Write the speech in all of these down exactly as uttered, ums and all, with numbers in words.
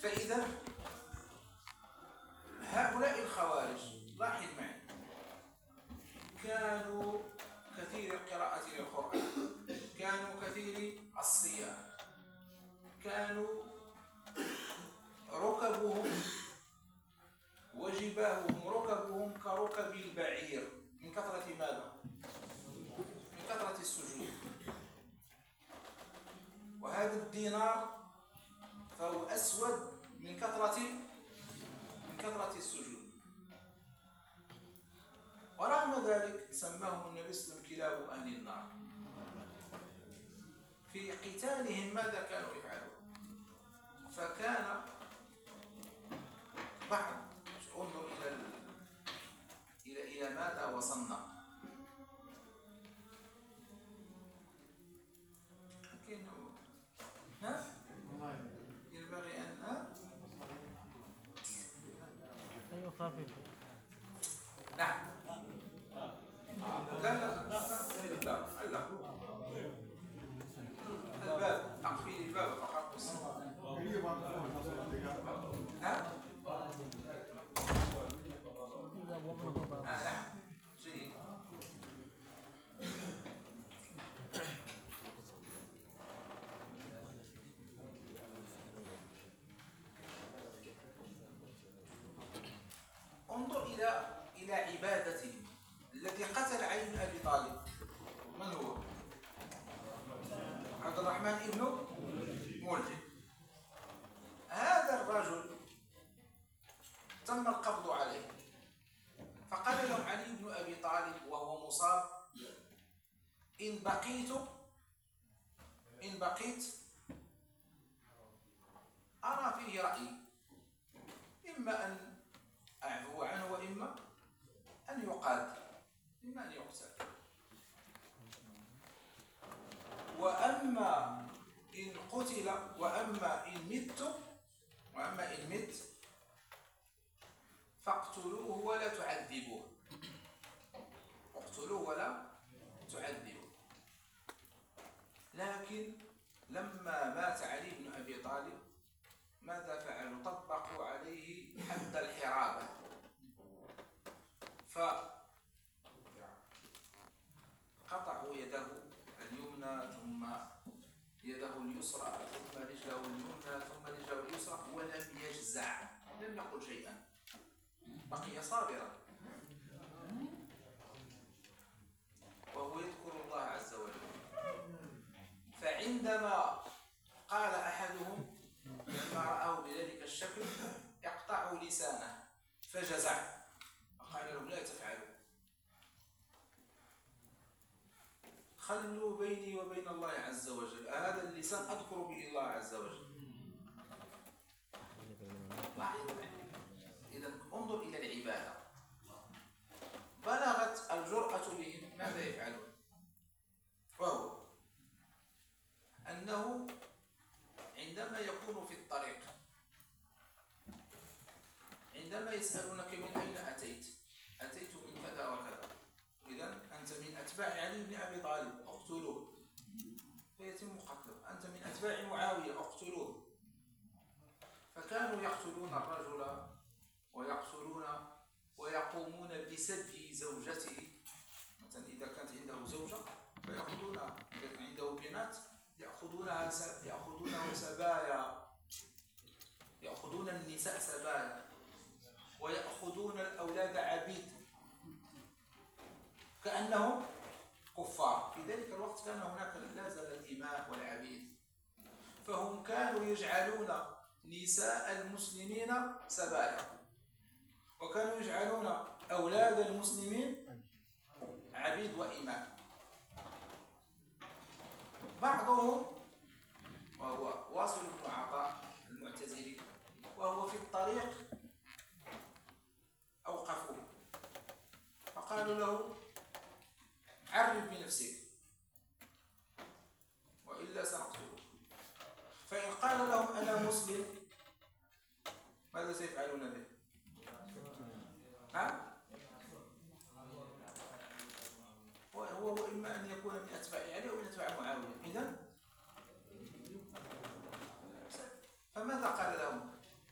فإذا هؤلاء الخوارج لاحظ معي كانوا كثير القراءة للقرآن، كانوا كثير الصيام، كانوا ركبهم وجباههم ركبهم كركب البعير من كثرة ماذا؟ من كثرة السجود. وهذا الدينار فهو أسود من كثرة من كثرة السجود. ورغم ذلك سماهم النبي صلى الله عليه وسلم كلاب أهل النار. في قتالهم ماذا كانوا يفعلون؟ فكان بعض انظر إلى إلى إلى ماذا وصلنا. لكن ها ينبغي أن ها أيوة خفيف. نعم لا لا لا لا الباب أقفل الباب فقط. ها نعم جيد. انظر إلى إلى عبادته. الذي قتل علي بن أبي طالب من هو؟ عبد الرحمن بن ملجم. هذا الرجل تم القبض عليه، فقال لهم علي بن أبي طالب وهو مصاب: إن بقيت إن بقيت أرى فيه رأيي، إما أن أعفو عنه وإما أن يقاتل، إما أن يقتل. وأما إن قتل وأما إن مت وأما إن مت فاقتلوه ولا تعذبوه، اقتلوه ولا تعذبوه. لكن لما مات علي بن أبي طالب ماذا فعلوا؟ طبقوا عليه حد الحرابة، فقطعوا يده اليمنى ثم يده اليسرى ثم رجله اليمنى ثم رجله اليسرى، ولم يجزع، لم يقل شيئا، بقي صابرا وهو يذكر الله عز وجل. فعندما قال أحدهم لما رأوا بذلك الشكل: اقطعوا لسانه، فجزع، فقال لهم: لا تفعلوا، خلوا بيني وبين الله عز وجل، هذا اللسان أذكر به الله عز وجل. إذا انظر إلى العبادة. بلغت الجرأة بهم ماذا يفعلون؟ وهو أنه عندما يكون في الطريق، عندما يسألونك من أين أتيت؟ أتيت من كذا وكذا، إذن أنت من أتباع علي بن أبي طالب، اقتلوه، فيتم قتله. أنت من أتباع معاوية، اقتلوه. فكانوا يقتلون الرجل ويقتلون ويقومون بسبي زوجته. مثلا إذا كانت عنده زوجة فيأخذون، إذا كان عنده بنات يأخذونها يأخذونه سبايا، يأخذون النساء سبايا، ويأخذون الأولاد عبيد كأنهم كفار. في ذلك الوقت كان هناك لا زال الإماء والعبيد، فهم كانوا يجعلون نساء المسلمين سبايا، وكانوا يجعلون أولاد المسلمين عبيد وإماء. بعضهم وهو واصل بن عطاء المعتزلي وهو في الطريق أوقفوه فقالوا له: عرف بنفسك وإلا سنقتلك. فإن قال لهم: أنا مسلم، ماذا سيفعلون به؟ ها؟ هو إما أن يكون من أتباع علي أو من أتباع معاوية. إذن فماذا قال لهم؟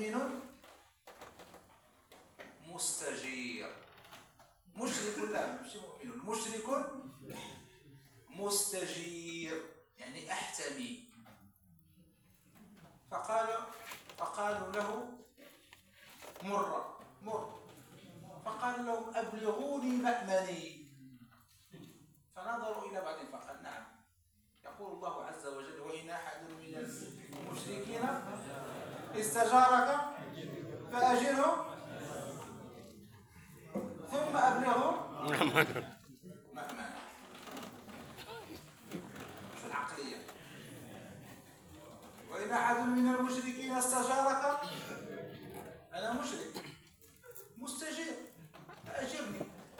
مؤمن مستجير. مشرك لا مش مؤمن، مشرك مستجير يعني أحتمي. فقال فقالوا له مر مر فقال لهم أبلغوني مأمني. فنظروا إلى بعض فقال نعم، يقول الله عز وجل وإن أحد من المشركين استجارك فأجره ثم أبلغه مأمنه. شو العقلية؟ وإن أحد من المشركين استجارك، أنا مشرك مستجير فأجرني،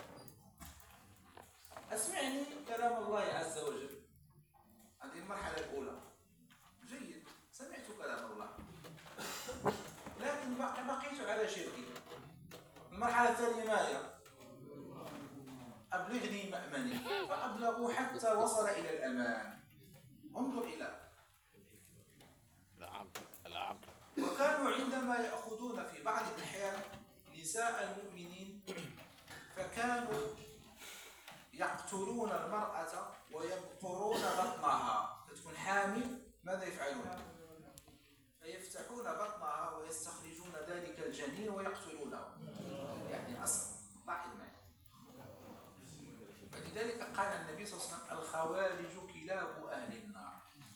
أسمعني كلام الله عز وجل. هذه المرحلة الأولى، جيد، سمعت كلام الله لكن بقيت على شركي. المرحلة الثانية ما هي؟ أبلغني مأمني. فأبلغوا حتى وصل إلى الأمان. انظر إلى العقل. وكانوا عندما يأخذون في بعض الأحيان نساء المؤمنين فكانوا يقتلون المرأة ويبقرون بطنها، فتكون حامل، ماذا يفعلون؟ فيفتحون بطنها ويستخرجون ذلك الجنين ويقتلونه، يعني أصلا لاحظ معي. فلذلك قال النبي صلى الله عليه وسلم الخوارج كلاب أهل النار.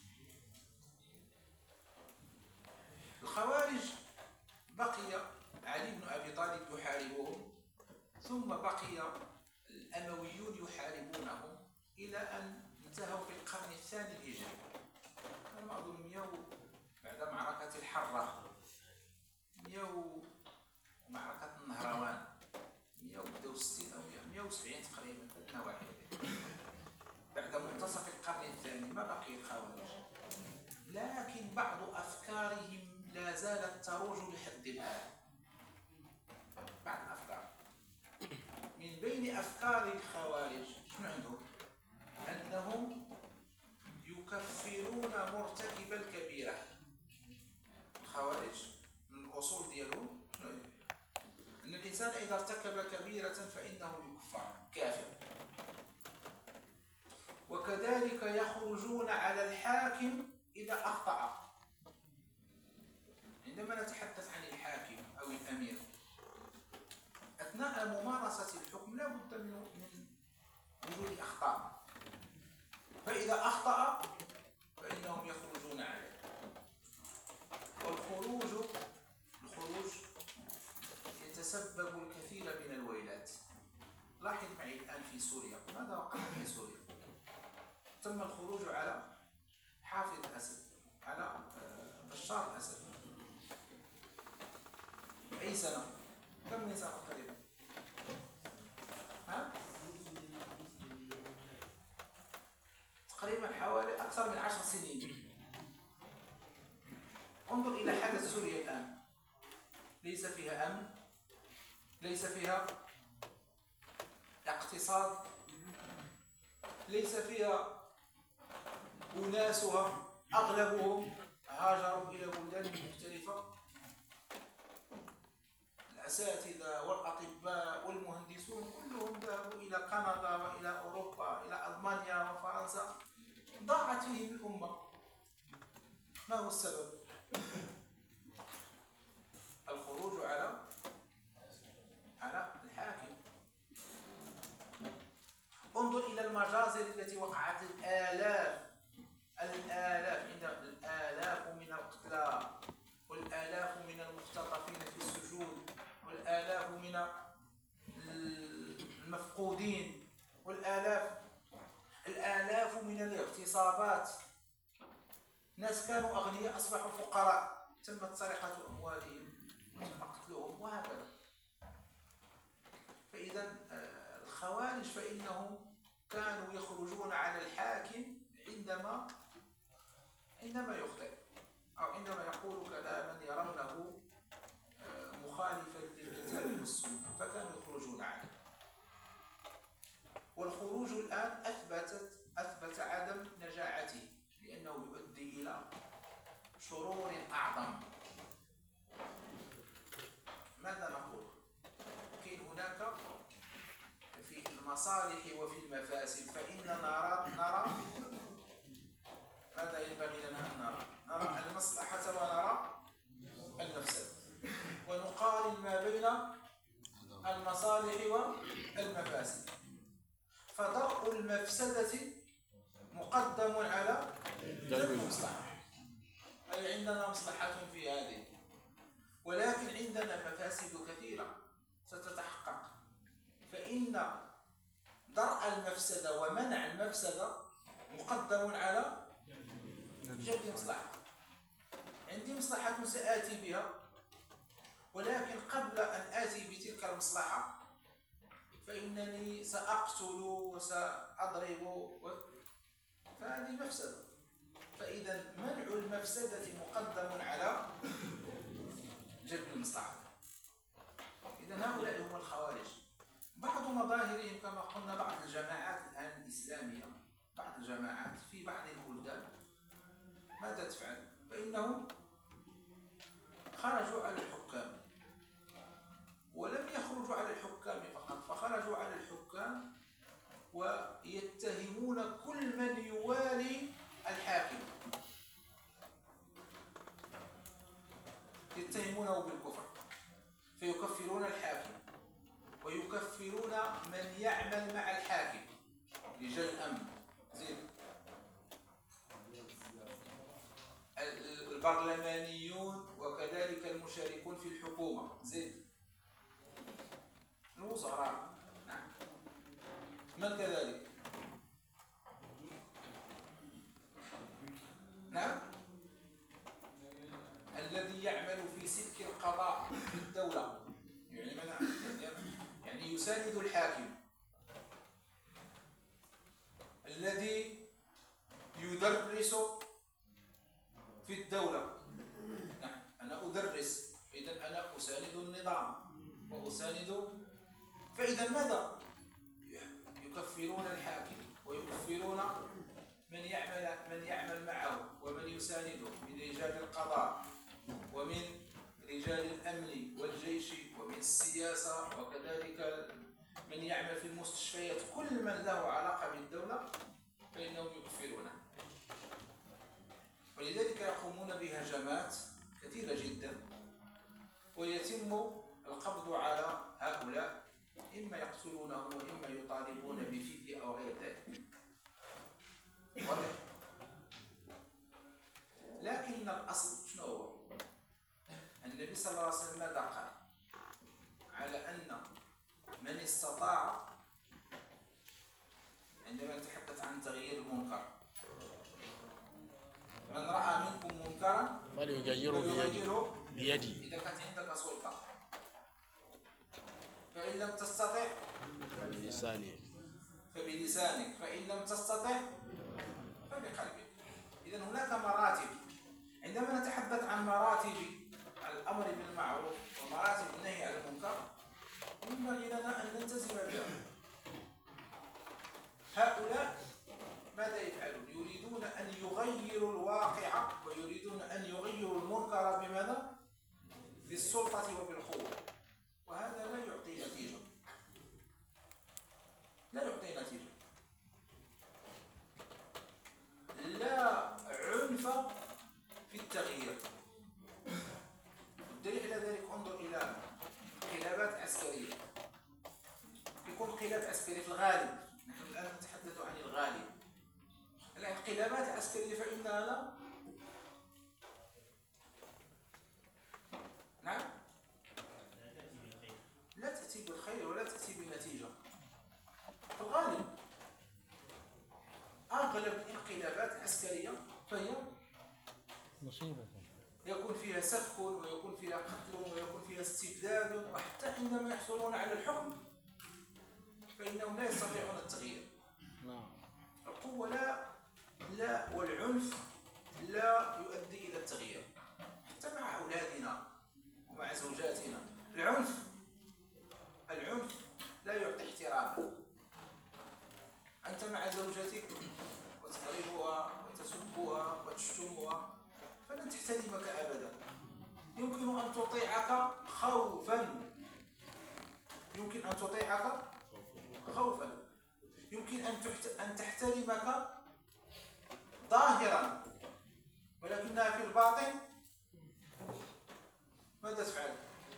الخوارج بقي علي بن أبي طالب يحاربهم، ثم بقي الأمويون يحاربونهم إلى أن انتهوا في القرن الثاني الهجري. أنا ما أظن مئة بعد معركة الحرة، مئة ومعركة النهروان، مئة وواحد وستين أو مئة وسبعين تقريبا في النواحي. بعد منتصف القرن الثاني ما بقي الخوارج، لكن بعض أفكارهم لا زالت تروج لحد الآن. بعض الأفكار من بين أفكار الخوارج شنو عندهم؟ أنهم يكفرون مرتكب الكبيرة. الخوارج من الأصول ديالهم أن الإنسان إذا ارتكب كبيرة فإنه يكفر كافر. وكذلك يخرجون على الحاكم إذا أخطأ. عندما نتحدث عن الحاكم أو الأمير أثناء ممارسة الحكم لا بد من وجود أخطاء، فإذا أخطأ فإنهم يخرجون عليه. والخروج الخروج يتسبب الكثير من الويلات. لاحظ معي الآن في سوريا ماذا وقع في سوريا؟ تم الخروج على حافظ الأسد، على بشار الأسد. أي سنة؟ كم من سنة تقريبا؟ ها؟ تقريبا حوالي أكثر من عشر سنين. انظر إلى حالة سوريا الآن، ليس فيها أمن، ليس فيها اقتصاد، ليس فيها أناسها أغلبهم هاجروا إلى بلدان مختلفة. الأساتذة والأطباء والمهندسون كلهم ذهبوا إلى كندا وإلى أوروبا، إلى ألمانيا وفرنسا. ضاعت فيهم الأمة. ما هو السبب؟ الخروج على على الحاكم. انظر إلى المجازر التي وقعت، الآلاف الآلاف عند الآلاف من القتلى، والآلاف من المختطفين في السجون، والآلاف من المفقودين، والآلاف الآلاف من الاغتصابات. ناس كانوا أغنياء أصبحوا فقراء، تمت سرقة أموالهم وتم قتلهم وهكذا. فإذا الخوارج فإنهم كانوا يخرجون على الحاكم عندما عندما يخطئ أو عندما يقول كلاما يرونه مخالفا للكتاب والسنة، فكانوا يخرجون عليه. والخروج الآن أثبتت أثبت عدم نجاعته، لأنه يؤدي إلى شرور أعظم. عندنا مصلحة في هذه، ولكن عندنا مفاسد كثيرة ستتحقق، فإن درء المفسدة ومنع المفسدة مقدم على جلب المصلحة. عندي مصلحة سآتي بها، ولكن قبل أن آتي بتلك المصلحة فإنني سأقتل وسأضرب و... فهذه مفسدة. فإذا منع المفسدة مقدم على جلب المصلحة. إذا هؤلاء هم الخوارج. بعض مظاهرهم كما قلنا بعض الجماعات الآن الإسلامية، بعض الجماعات في بعض البلدان ماذا تفعل؟ فإنهم خرجوا على الحكام، ولم يخرجوا على الحكام فقط، فخرجوا على الحكام ويتهمون كل من يوالي الحاكم، يتهمونه بالكفر، فيكفرون الحاكم ويكفرون من يعمل مع الحاكم، رجال الأمن زين، البرلمانيون وكذلك المشاركون في الحكومة زين، الوزراء نعم، من كذلك نعم الذي يعمل في سلك القضاء في الدولة، يعني من يعني يساند الحاكم، الذي يدرس في الدولة. نعم أنا أدرس، إذا أنا أساند النظام وأساند، فإذا ماذا؟ يكفرون الحاكم ويكفرون من يعمل من يعمل معه ومن يسانده من رجال القضاء ومن رجال الأمن والجيش ومن السياسة، وكذلك من يعمل في المستشفيات، كل من له علاقة بالدولة فإنهم يكفرونه. ولذلك يقومون بهجمات كثيرة جدا، ويتم القبض على هؤلاء، إما يقتلونهم وإما يطالبون بفدية أو غير ذلك. واضح؟ لكن الأصل شنو هو؟ النبي صلى الله عليه وسلم ماذا قال؟ على أن من استطاع، عندما نتحدث عن تغيير المنكر، من رأى منكم منكرا فليغيره بيده. إذا كانت عندك سلطة، فإن لم تستطع فبلسانك فبلسانك فإن لم تستطع فبقلبك. إذن هناك مراتب. عندما نتحدث عن مراتب الأمر بالمعروف ومراتب النهي عن المنكر، ينبغي لنا أن نلتزم بها. هؤلاء ماذا يفعلون؟ يريدون أن يغيروا الواقع ويريدون أن يغيروا المنكر بماذا؟ بالسلطة وبالقوة، وهذا لا يعطي نتيجة، لا يعطي نتيجة. لا عنف في التغيير. الدليل على ذلك انظر إلى انقلابات عسكرية. يكون انقلاب عسكري في الغالب، نحن الآن نتحدث عن الغالب، الانقلابات العسكرية فإنها لا نعم لا تأتي بالخير ولا تأتي بنتيجة في الغالب. أغلب الانقلابات العسكرية فهي مصيبة، يكون فيها سفك ويكون فيها قتل ويكون فيها استبداد، وحتى عندما يحصلون على الحكم فإنهم لا يستطيعون التغيير. القوة لا لا والعنف لا يؤدي إلى التغيير، حتى مع أولادنا ومع زوجاتنا. العنف العنف لا يعطي احتراما. أنت مع زوجتك وتضربها وتسبها وتشتمها فلن تحترمك أبدا. يمكن أن تطيعك خوفا، يمكن أن تطيعك خوفا، يمكن أن أن تحترمك ظاهرا، ولكنها في الباطن ماذا تفعل؟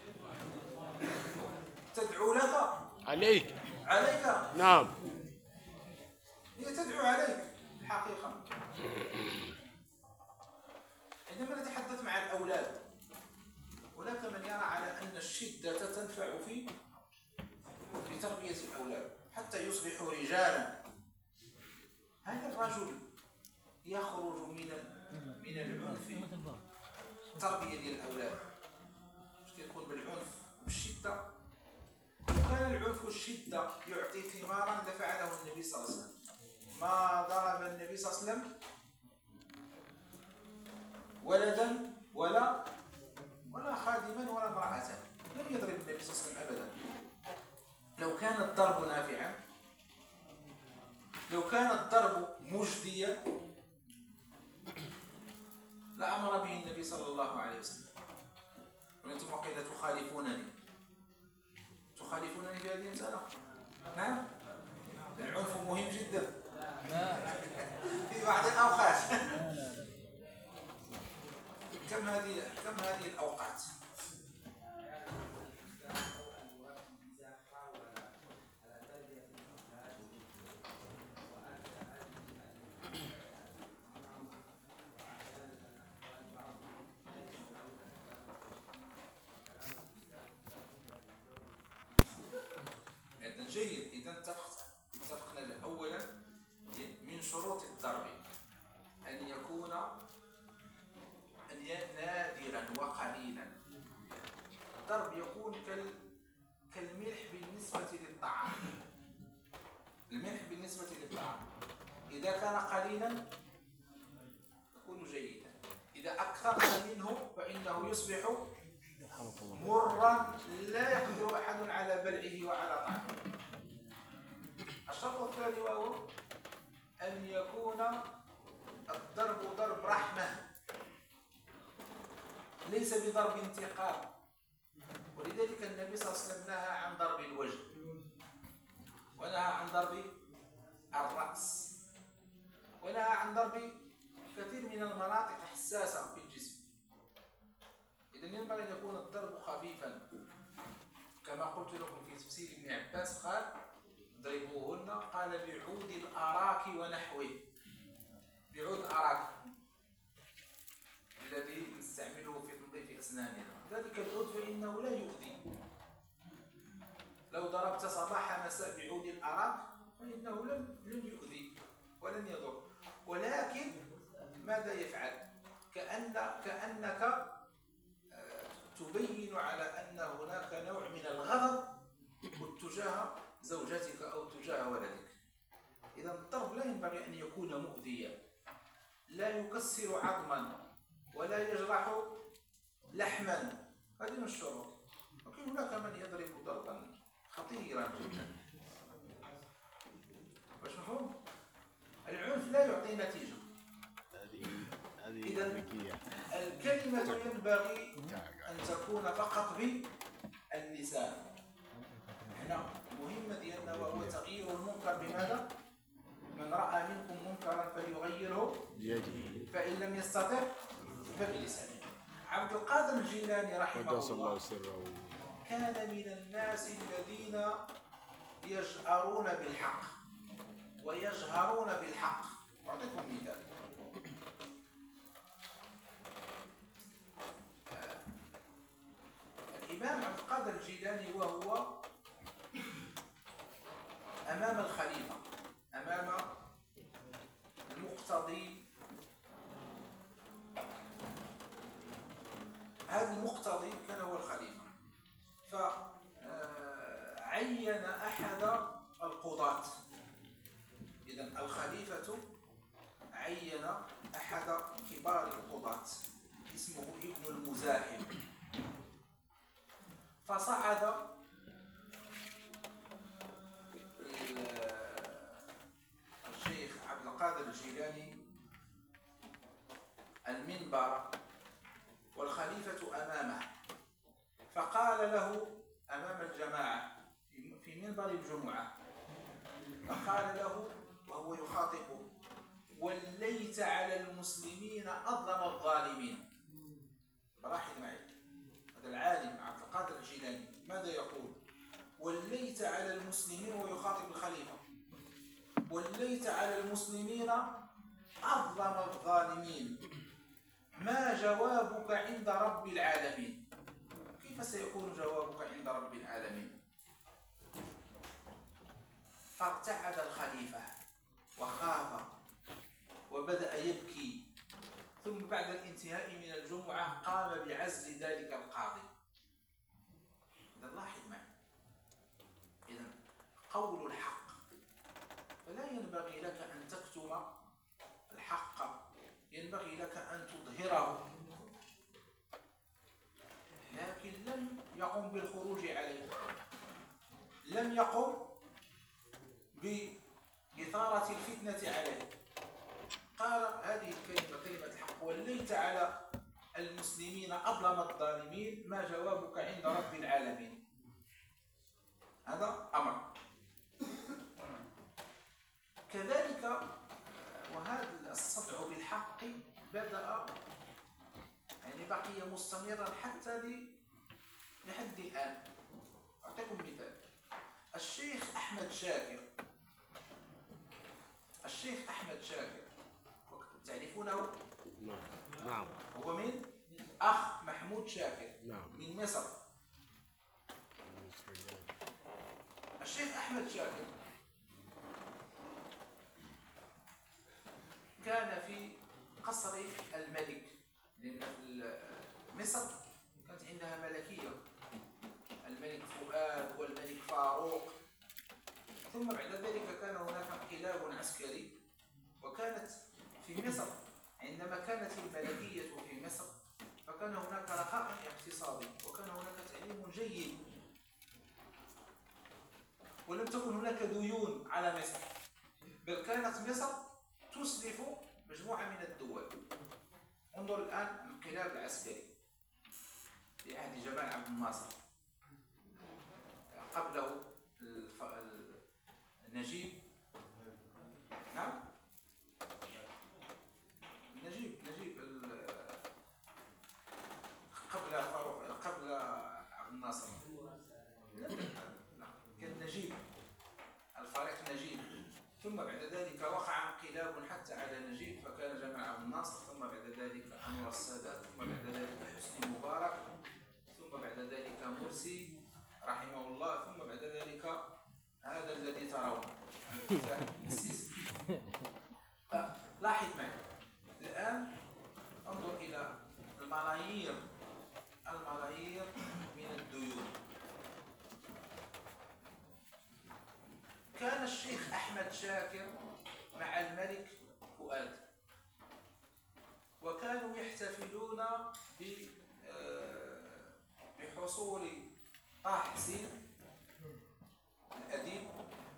تدعو لك عليك عليك نعم، هي تدعو عليك الحقيقة. عندما نتحدث الأولاد. هناك من يرى على أن الشدة تنفع في في تربية الأولاد حتى يصبحوا رجالا. هذا الرجل يخرج من من العنف تربية ديال الأولاد، باش كيكون بالعنف والشدة. وكان العنف والشدة يعطي ثمارا لفعله النبي صلى الله عليه وسلم. ما ضرب النبي صلى الله عليه وسلم ولدا ولا ولا خادما ولا امرأة، لم يضرب النبي صلى الله عليه وسلم أبدا. لو كان الضرب نافعا، لو كان الضرب مجديا، لأمر به النبي صلى الله عليه وسلم. وأنتم قيل تخالفونني تخالفونني في هذه المسألة. نعم، العنف مهم جدا في بعض الأوقات. كم هذه كم هذه الأوقات؟ جيد. إذا اتفقنا أولا من شروط الضرب أن يكون أن نادرا وقليلا. الضرب يكون كالملح بالنسبة للطعام. الملح بالنسبة للطعام إذا كان قليلا يكون جيدا، إذا أكثر منه فإنه يصبح مرا لا يقدر أحد على بلعه وعلى طعمه. الشرط الثاني وهو أن يكون الضرب ضرب رحمة ليس بضرب انتقام. ولذلك النبي صلى الله عليه وسلم نهى عن ضرب الوجه ونهى عن ضرب الرأس ونهى عن ضرب كثير من المناطق حساسة في الجسم. إذن ينبغي أن يكون الضرب خفيفا كما قلت لكم في تفسير ابن عباس قال ضربوهن، قال بعود الأراك ونحوه. بعود الأراك الذي نستعمله في تنظيف أسناننا، ذلك العود فإنه لا يؤذي. لو ضربت صباح مساء بعود الأراك فإنه لن لن يؤذي ولن يضر. ولكن ماذا يفعل؟ كأن كأنك تبين على أن هناك نوع من الغضب تجاه زوجتك أو تجاه ولدك. إذا الضرب لا ينبغي أن يكون مؤذيا، لا يكسر عظما ولا يجرح لحما. هذه من الشروط. لكن هناك من يضرب ضربا خطيرا جدا. باش نفهم العنف لا يعطي نتيجة. إذا الكلمة ينبغي أن تكون فقط باللسان. هنا مهمة ديالنا وهو تغيير المنكر بماذا؟ من رأى منكم منكرا فليغيره بيده، فإن لم يستطع فبلسانه. عبد القادر الجيلاني رحمه الله كان من الناس الذين يجأرون بالحق ويجهرون بالحق. أعطيكم مثال. الإمام عبد القادر الجيلاني وهو أمام الخليفة، أمام المقتضي، هذا المقتضي كان هو الخليفة، فعين أحد القضاة. إذن الخليفة عين أحد كبار القضاة اسمه ابن المزاحم، فصعد الشيخ عبد القادر الجيلاني المنبر والخليفة أمامه، فقال له أمام الجماعة في منبر الجمعة، فقال له وهو يخاطبه: وليت على المسلمين أظلم الظالمين. راحل معي هذا العالم عبد القادر الجيلاني ماذا يقول؟ وليت على المسلمين ويخاطب الخليفة: وليت على المسلمين أظلم الظالمين، ما جوابك عند رب العالمين؟ كيف سيكون جوابك عند رب العالمين؟ فارتعد الخليفة وخاف وبدأ يبكي، ثم بعد الانتهاء من الجمعة قام بعزل ذلك القاضي. إذا لاحظ معي، إذا قول الحق فلا ينبغي لك أن تكتم الحق، ينبغي لك أن تظهره، لكن لم يقم بالخروج عليه، لم يقم بإثارة الفتنة عليه. قال هذه الكلمة كلمة الحق: وليت على المسلمين أظلم الظالمين، ما جوابك عند رب العالمين؟ هذا أمر. كذلك وهذا الصدع بالحق بدأ يعني بقي مستمرا حتى لحد الآن. أعطيكم مثال: الشيخ أحمد شاكر، الشيخ أحمد شاكر تعرفونه؟ نعم. هو من أخ محمود شاكر. نعم. من مصر. الشيخ أحمد شاكر كان في قصر الملك، لأن مصر كانت عندها ملكية، الملك فؤاد والملك فاروق. ثم بعد ذلك كان هناك انقلاب عسكري، وكانت في مصر عندما كانت الملكية في مصر فكان هناك رخاء اقتصادي، وكان هناك تعليم جيد، ولم تكن هناك ديون على مصر، بل كانت مصر تسلف مجموعة من الدول. انظر الآن الانقلاب العسكري في عهد جمال عبد الناصر، قبله نجيب، نعم نجيب نجيب قبل فاروق، قبل عبد الناصر، كان نجيب الفريق نجيب. ثم بعد ذلك وقع انقلاب حتى على نجيب، فكان جمال عبد الناصر، ثم بعد ذلك أنور السادات، ثم بعد ذلك حسني مبارك، ثم بعد ذلك مرسي رحمه الله، ثم بعد ذلك هذا الذي ترون السيسي. لاحظ معي الآن، انظر إلى الملايير الملايير من الديون. كان الشيخ أحمد شاكر مع الملك فؤاد، وكانوا يحتفلون بحصول طه حسين الأديب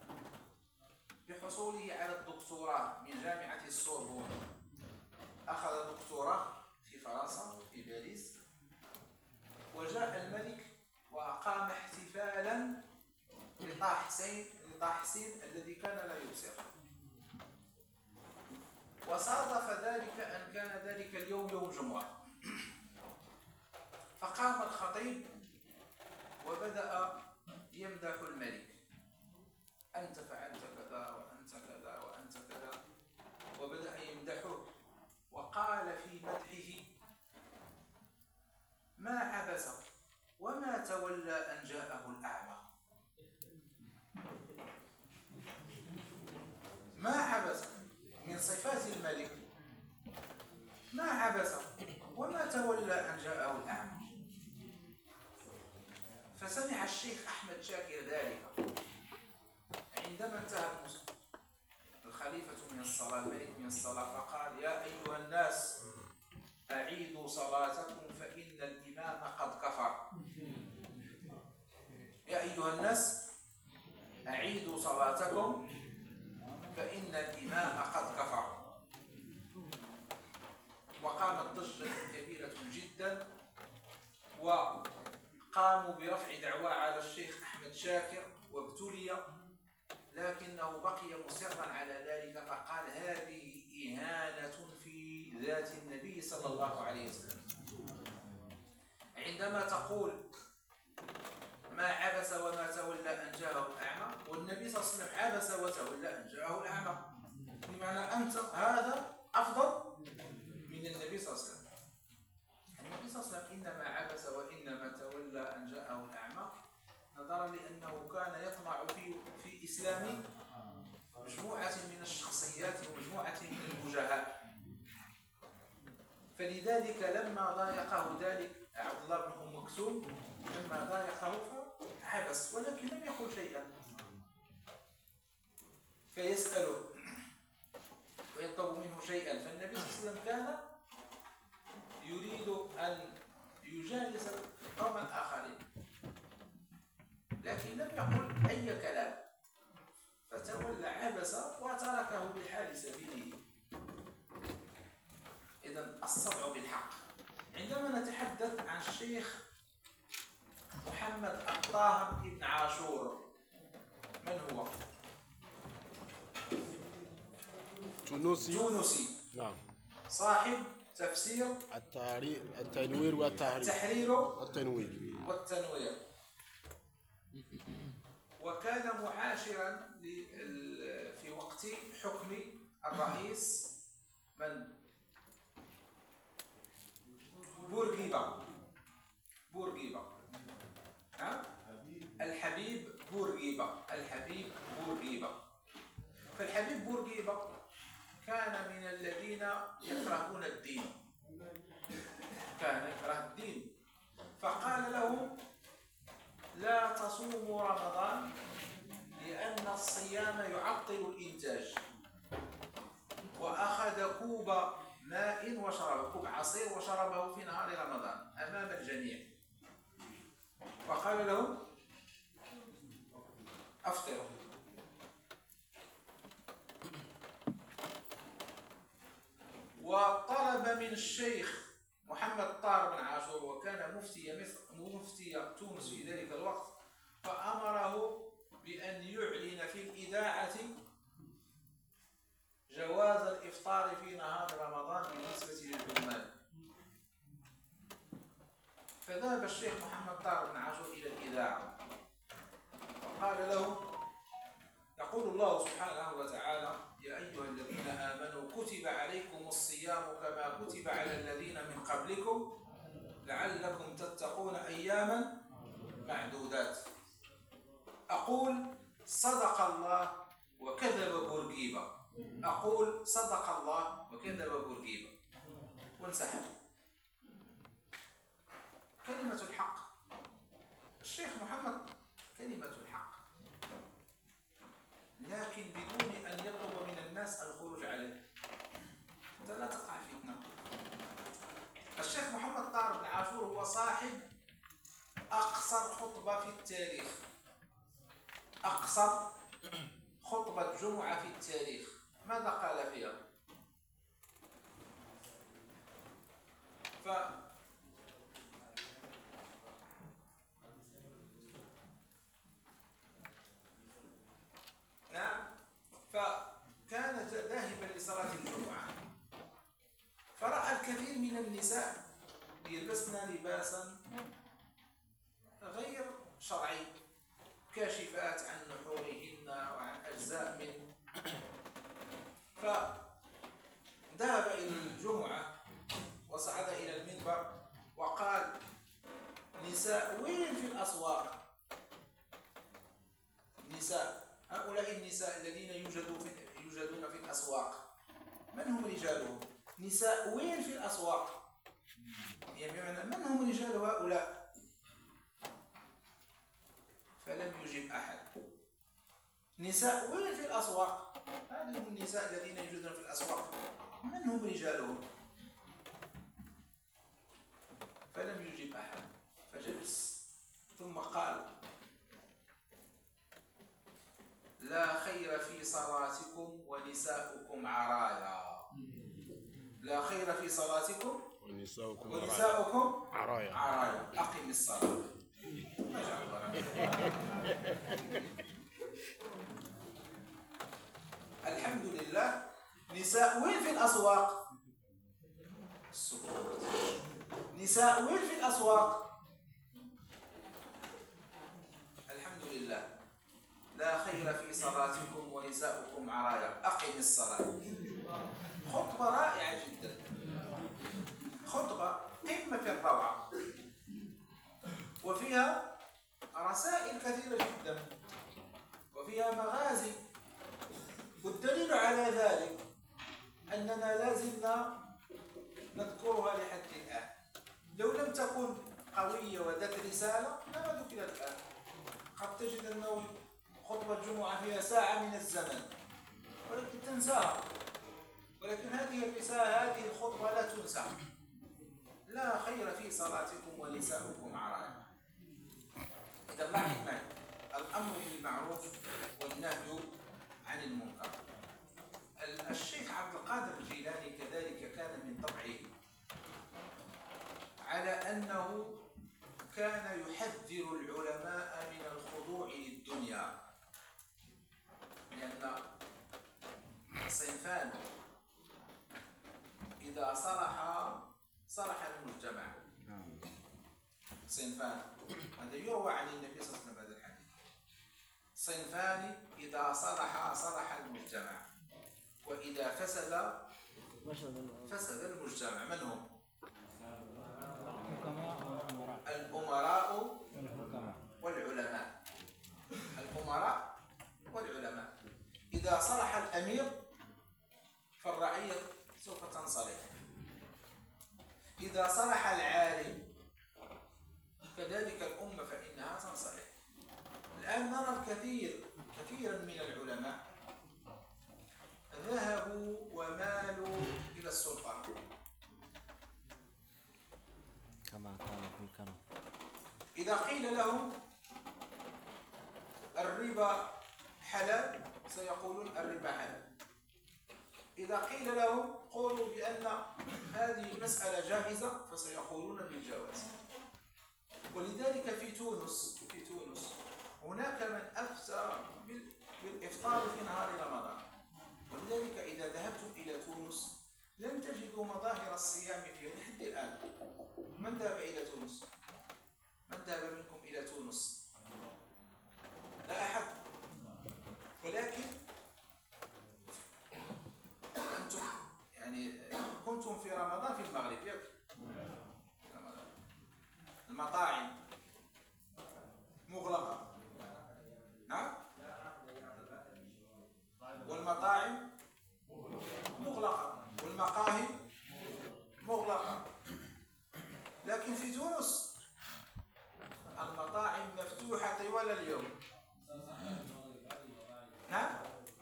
بحصوله على الدكتوراه من جامعة السوربون. أخذ دكتوراه في فرنسا في باريس، وجاء الملك وأقام احتفالا لطه حسين لطه حسين الذي كان لا يبصر. وصادف ذلك أن كان ذلك اليوم يوم جمعة، فقام الخطيب وبدأ يمدح الملك: أنت فعلت كذا وأنت كذا وأنت كذا، وبدأ يمدحه، وقال في مدحه: ما عبس وما تولى أن جاءه الأعمى. ما عبس من صفات الملك، ما عبس وما تولى أن جاءه الأعمى. فسمع الشيخ أحمد شاكر ذلك عندما انتهى الخليفة من الصلاة، الملك من الصلاة، فقال: يا أيها الناس أعيدوا صلاتكم فإن الإمام قد كفر. يا أيها الناس أعيدوا صلاتكم فإن الإمام قد كفر. وقامت ضجة كبيرة جدا، وقاموا برفع دعوى على الشيخ أحمد شاكر وابتلي، لكنه بقي مصرا على ذلك، فقال: هذه إهانة في ذات النبي صلى الله عليه وسلم. عندما تقول ما عبس وما تولى أن جاءه الأعمى، والنبي صلى الله عليه وسلم عبس وتولى أن جاءه الأعمى، بمعنى أنت هذا أفضل من النبي صلى الله عليه وسلم. ولذلك لما ضايقه ذلك عبد الله بن أم مكتوم لما ضايقه فحبس، ولكن لم يقل شيئا، فيسأله ويطلب منه شيئا. فالنبي صلى الله عليه وسلم كان يريد أن يجالس القوم الآخرين، لكن لم يقل أي كلام، فتولى عبس وتركه بحال سبيله. إذن الصدع بالحق. عندما نتحدث عن الشيخ محمد الطاهر بن عاشور، من هو؟ تونسي. تونسي. نعم. صاحب تفسير التنوير والتحرير. التحرير والتنوير. والتنوير. وكان معاشرا في وقت حكم الرئيس من؟ بورقيبة. بورقيبة. ها؟ الحبيب بورقيبة. الحبيب بورقيبة. فالحبيب بورقيبة كان من الذين يكرهون الدين، كان يكره الدين، فقال لهم لا تصوموا رمضان لأن الصيام يعطل الإنتاج. وأخذ كوب ماء وشربه، كوب عصير وشربه في نهار رمضان أمام الجميع، وقال لهم أفطروا. وطلب من الشيخ محمد طاهر بن عاشور، وكان مفتي مصر مفتي تونس في ذلك الوقت، فأمره بأن يعلن في الإذاعة جواز الإفطار في نهار رمضان بالنسبة للعمال. فذهب الشيخ محمد طاهر بن عاشور إلى الإذاعة وقال له: يقول الله سبحانه وتعالى: يا أيها الذين آمنوا كتب عليكم الصيام كما كتب على الذين من قبلكم لعلكم تتقون أياما معدودات. أقول صدق الله وكذب بورقيبة. أقول صدق الله وكذب بورقيبة. وانسحب. كلمة الحق. الشيخ محمد كلمة الحق، لكن بدون أن يطلب من الناس الخروج عليه. أنت لا تقع فتنة. الشيخ محمد طاهر بن عاشور هو صاحب أقصر خطبة في التاريخ، أقصر خطبة جمعة في التاريخ. ماذا قال فيها؟ ف نعم فكان ذاهبا لصلاة الجمعة، فرأى الكثير من النساء يلبسن لباسا غير شرعي، كاشفات عن نحورهن وعن أجزاء منه. فذهب إلى الجمعة وصعد إلى المنبر وقال: نساء وين في الأسواق؟ نساء، هؤلاء النساء الذين يوجدون في يوجدون في الأسواق من هم رجالهم؟ نساء وين في الأسواق؟ يعني بمعنى من هم رجال هؤلاء؟ فلم يجب أحد. نساء وين في الأسواق؟ هذه النساء الذين يوجدون في الأسواق من هم رجالهم؟ فلم يجب أحد، فجلس ثم قال: لا خير في صلاتكم ونساؤكم عرايا. لا خير في صلاتكم ونساؤكم, ونساؤكم عرايا. عرايا. أقم الصلاة. الحمد لله. نساء وين في الأسواق؟ السكوت. نساء وين في الأسواق؟ الحمد لله. لا خير في صلاتكم ونساؤكم عرايا. أقم الصلاة. خطبة رائعة جدا، خطبة قمة في الروعة، وفيها رسائل كثيرة جدا، وفيها مغازي. والدليل على ذلك أننا لازلنا نذكرها لحد الآن. رسالة لما ذكرت الآن. قد تجد أنه خطبة الجمعة فيها ساعة من الزمن ولكن تنساها، ولكن هذه الرسالة هذه الخطبة لا تنسى. لا خير في صلاتكم ونساؤكم عرائم. إذا لاحظ معي الأمر بالمعروف والنهي عن المنكر. الشيخ عبد القادر الجيلاني كذلك كان من طبعه على أنه كان يحذر العلماء من الخضوع للدنيا، لأن صنفان إذا صلح صلح المجتمع. صنفان، هذا يروى عن النبي صلى الله عليه وسلم هذا الحديث. صنفان إذا صلح صلح المجتمع وإذا فسد فسد المجتمع. من هم؟ الأمراء والعلماء. الأمراء والعلماء. إذا صلح الأمير فالرعية سوف تنصلح. إذا صلح العالم كذلك الأمة فإنها تنصلح. الآن نرى الكثير كثيرا من العلماء ذهبوا ومالوا إلى السلطان كما كان في الكرم. إذا قيل لهم الربا حلال سيقولون الربا حلال. إذا قيل لهم قولوا بأن هذه المسألة جائزة فسيقولون بالجواز. ولذلك في تونس في تونس هناك من أفتى بالإفطار في نهار رمضان. ولذلك إذا ذهبتم إلى تونس لن تجدوا مظاهر الصيام فيها لحد الآن. من ذهب إلى تونس؟ من ذهب منكم إلى تونس؟ لا أحد. ولكن أنتم يعني كنتم في رمضان في المغرب، المطاعم مغلقة. نعم، والمطاعم مغلقة والمقاهي مغلقة. لكن في تونس المطاعم مفتوحة طوال اليوم. نعم،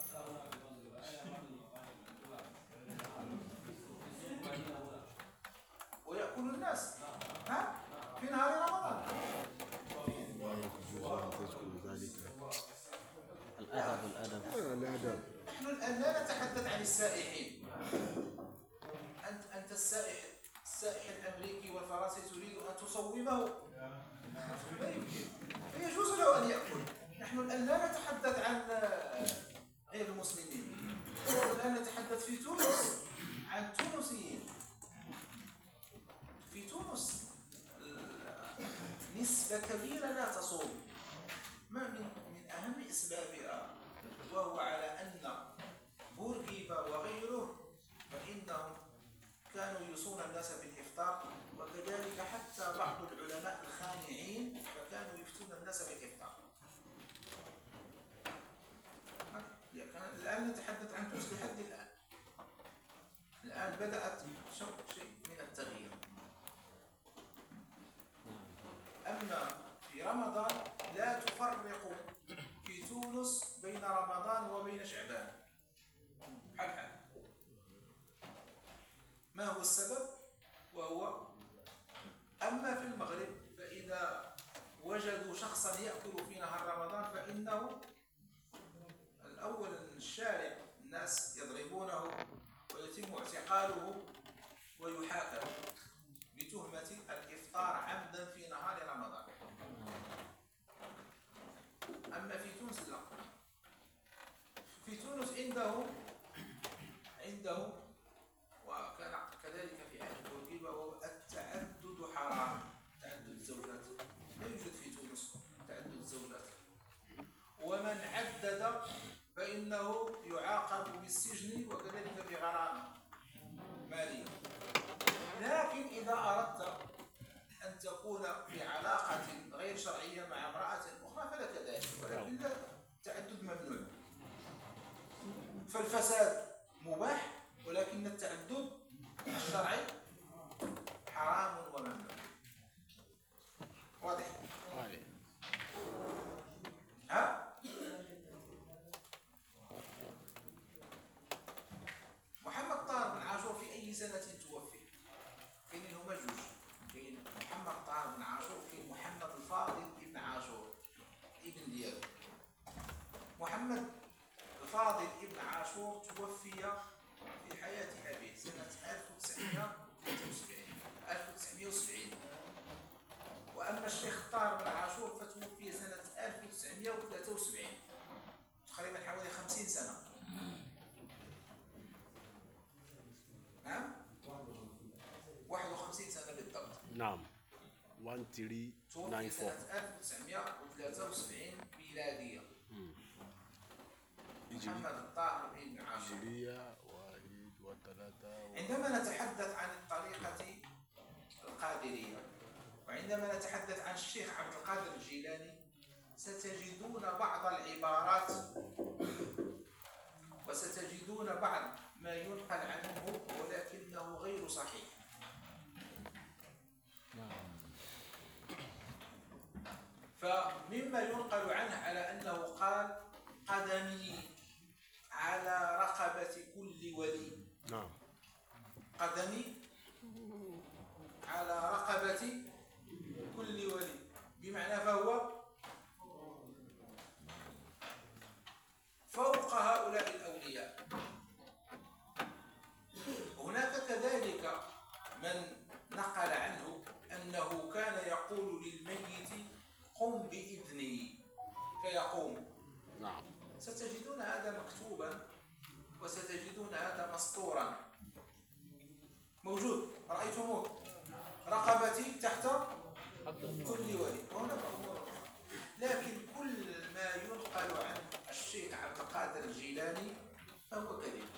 ويأكل الناس نعم في نهار رمضان. الأدب الأدب. نحن الآن لا نتحدث عن السائحين. أنت أنت السائح السائح الأمريكي والفرنسي تريد أن تصومه، لا يمكن، فيجوز له أن يأكل. نحن الآن لا نتحدث عن غير المسلمين، الآن نتحدث في تونس عن تونسيين. في تونس نسبة كبيرة لا تصوم. ما من من أهم أسبابها وهو على أن بورقيبة وغيره فإنهم كانوا يوصون الناس بالإفطار، وكذلك حتى بعض العلماء الخانعين فكانوا يفتون الناس بالإفطار. الآن نتحدث عن تونس لحد الآن. الآن بدأت شيء من التغيير. أما في رمضان لا تفرق في تونس بين رمضان وبين شعبان. حل حل. ما هو السبب؟ وهو أما في المغرب فإذا وجدوا شخصا يأكل في نهار رمضان فإنه الأول الشارع الناس يضربونه ويتم اعتقاله ويحاكم بتهمة الإفطار عمدا في نهار رمضان. أما في تونس لا. في تونس عنده عنده وكان كذلك في أهل بورقيبة وهو التعدد حرام. تعدد الزوجات لا يوجد في تونس تعدد الزوجات، ومن عدد فإنه يعاقب بالسجن وكذلك بغرامة مالية. لكن إذا أردت أن تكون في علاقة غير شرعية مع امرأة أخرى فلا كذلك، ولكن التعدد ممنوع. فالفرق نعم واحد ثلاثة توفي تسعة سنة ألف وتسعمائة وثلاثة وسبعين ميلادية. محمد الطاهر بن عاشور. هجرية واحد وثلاثة و... عندما نتحدث عن الطريقة القادرية وعندما نتحدث عن الشيخ عبد القادر الجيلاني ستجدون بعض العبارات وستجدون بعض ما ينقل عنه ولكنه غير صحيح. فمما ينقل عنه على أنه قال قدمي على رقبة كل ولي. نعم. قدمي على رقبة كل ولي بمعنى فهو فوق هؤلاء الأولياء. هناك كذلك من نقل عنه أنه كان يقول للميت قم بإذني فيقوم. نعم. ستجدون هذا مكتوبا وستجدون هذا مسطورا موجود، رأيتموه، رقبتي تحت كل ولي. وهناك أمور، لكن كل ما ينقل عن الشيخ عبد القادر الجيلاني فهو كذب،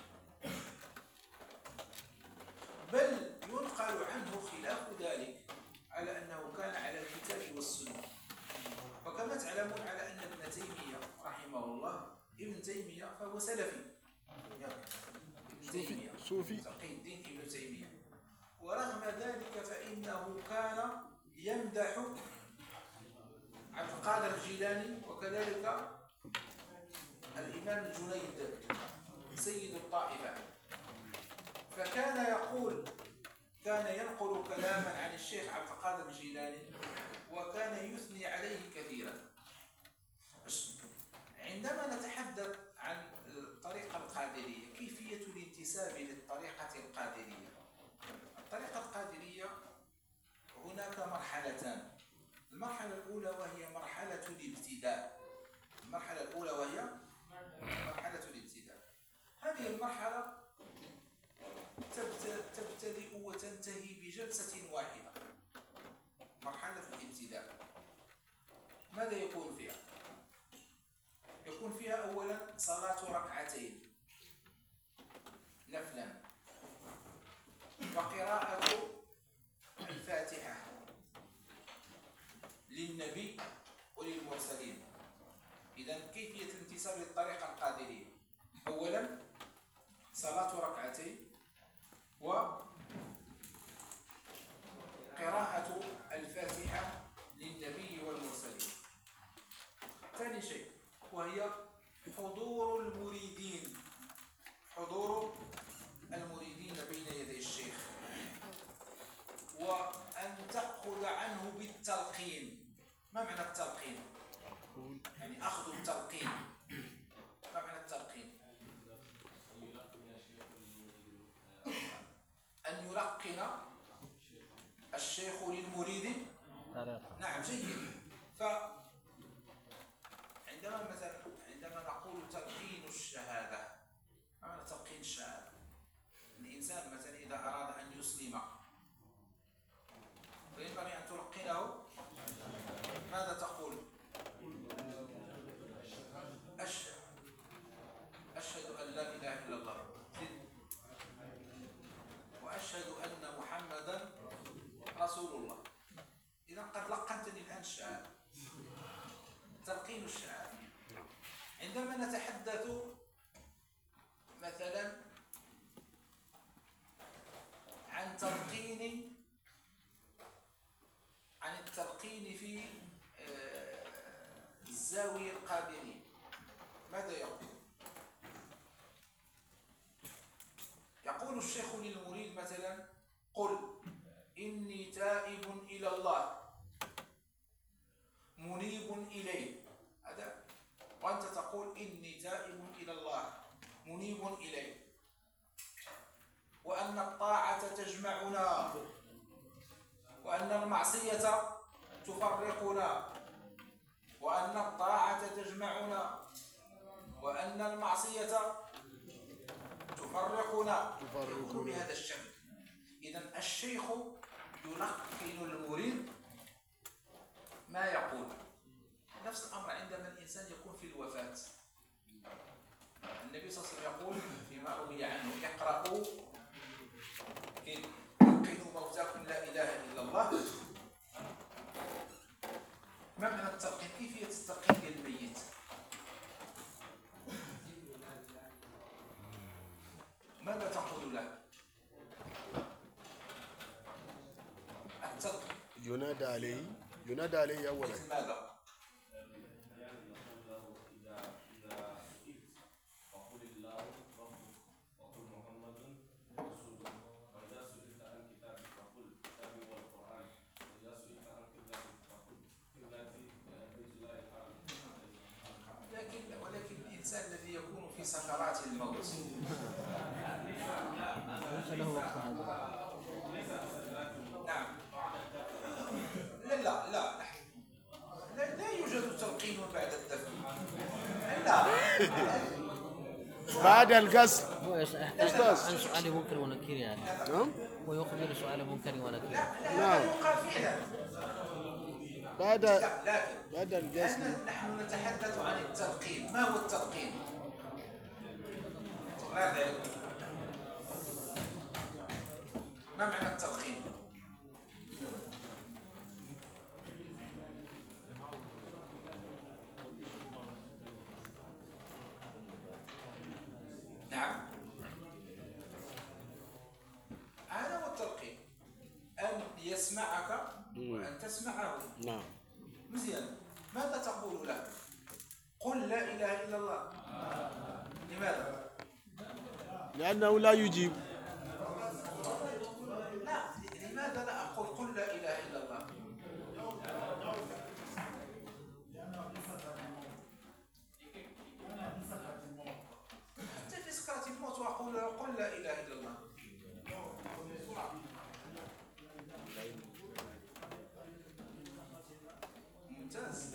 بل ينقل عنه خلاف ذلك على أنه كان على الكتاب والسنة. وكما تعلمون على أن ابن تيمية رحمه الله، ابن تيمية فهو سلفي، ابن تيمية صوفي تقي الدين ابن تيمية، ورغم ذلك فإنه كان يمدح عبد القادر الجيلاني وكذلك الإمام الجنيد سيد الطائفة. فكان يقول، كان ينقل كلاما عن الشيخ عبد القادر الجيلاني وكان يثني عليه كثيرا. عندما نتحدث عن الطريقة القادرية، كيفية الانتساب للطريقة القادرية. الطريقة القادرية هناك مرحلتان. المرحلة الأولى وهي مرحلة الابتداء. المرحلة الأولى وهي مرحلة الابتداء. هذه المرحلة تبتدئ وتنتهي بجلسة واحدة. مرحلة الابتداء ماذا يكون فيها؟ يكون فيها أولا صلاة ركعتين نفلا وقراءة الفاتحة للنبي وللمرسلين. إذن كيفية الانتساب للطريقة القادرية؟ أولا صلاة ركعتين وقراءة الفاتحة للنبي والمرسلين. ثاني شيء وهي حضور المريدين، حضور المريدين بين يدي الشيخ، وأن تأخذ عنه بالتلقين. ما معنى التلقين؟ يعني أخذ التلقين. ما معنى التلقين؟ أن يلقن الشيخ للمريد. نعم جيد. فعندما مثلا عندما نقول تلقين الشهادة، ما معنى تلقين الشهادة؟ الإنسان مثلا إذا أراد أن يسلم فينبغي أن تلقنه ماذا تقول؟ أشهد أشهد أن لا إله إلا الله وأشهد أن محمدا رسول الله. إذا قد لقنتني الآن الشهادة، تلقين الشهادة. عندما نتحدث مثلا عن تلقين عن التلقين في الزاوية القادرية، ماذا يقول؟ يقول الشيخ للمريد مثلا قل إني تائب إلى الله منيب إليه. هذا وأنت تقول إني تائب إلى الله منيب إليه، وأن الطاعة تجمعنا وأن المعصية تفرقنا، وأن الطاعة تجمعنا وأن المعصية تفرقنا. يكون بهذا الشكل. إذن الشيخ يلقن تلقين المريد ما يقول. نفس الأمر عندما الإنسان يكون في الوفاة. النبي صلى الله عليه وسلم يقول فيما روي عنه: اقرأوا لقنوا موتاكم لا إله إلا الله. ما معنى التلقين؟ كيفية التلقين ديال الميت؟ ماذا تقول له؟ التلقين ينادى عليه ينادى عليه أولا. مثل ماذا؟ في سكرات الموت ليس له وقت هذا. نعم. لا لا لا لا, لا يوجد تلقين بعد الدفن. لا بعد الغسل. هو يسأل عن سؤال منكر ونكير يعني. نعم. هو يخبر سؤال منكر ونكير. نعم. يقال فعلا بعد لكن بعد الغسل. نحن نتحدث عن التلقين. ما هو التلقين؟ ماذا؟ ما معنى التلقين؟ نعم، هذا هو التلقين، أن يسمعك وأن تسمعه. نعم. مزيان. ماذا تقول له؟ قل لا إله إلا الله. لماذا؟ لأنه لا يجيب. لا، لماذا لا أقول قل لا إله إلا الله؟ حتى في سكرات الموت وأقول له قل لا إله إلا الله. ممتاز.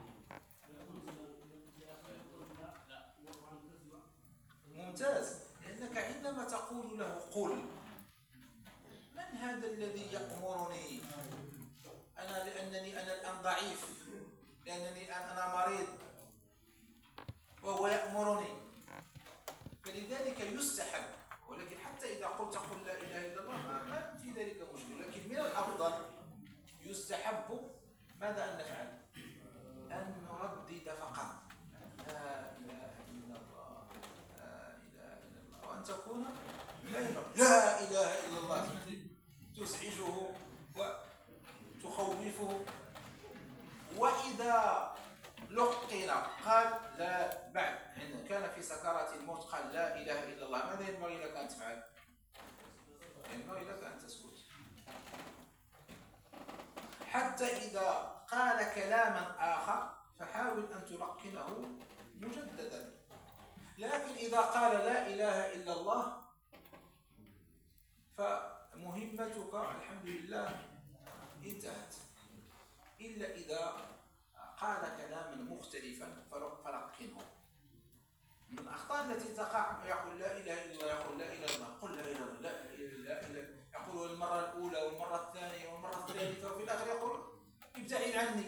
ممتاز، لأنك عندما تقول له قل: من هذا الذي يأمرني أنا لأنني أنا الآن ضعيف، لأنني أنا مريض وهو يأمرني، فلذلك يستحب. ولكن حتى إذا قلت قل لا إله إلا الله ما في ذلك مشكل، لكن من الأفضل يستحب ماذا أن نفعل؟ أن نردد فقط لا إله إلا الله لا إله إلا الله، وأن تكون لا إله إلا الله تزعجه وتخوفه. وإذا لقن قال لا، بعد عندما كان في سكرات الموت قال لا إله إلا الله، ماذا ينبغي لك أن تفعل؟ ينبغي لك أن تسكت. حتى إذا قال كلاما آخر فحاول أن تلقنه مجددا. لكن إذا قال لا إله إلا الله فمهمتك الحمد لله انتهت، إلا إذا قال كلاما مختلفا فلقنه. من الأخطاء التي تقع يقول لا إله إلا الله، يقول لا إله إلا الله، قل لا إله إلا الله، لا إله إلا الله، يقول المرة الأولى والمرة الثانية والمرة الثالثة، وفي الآخر يقول ابتعد عني.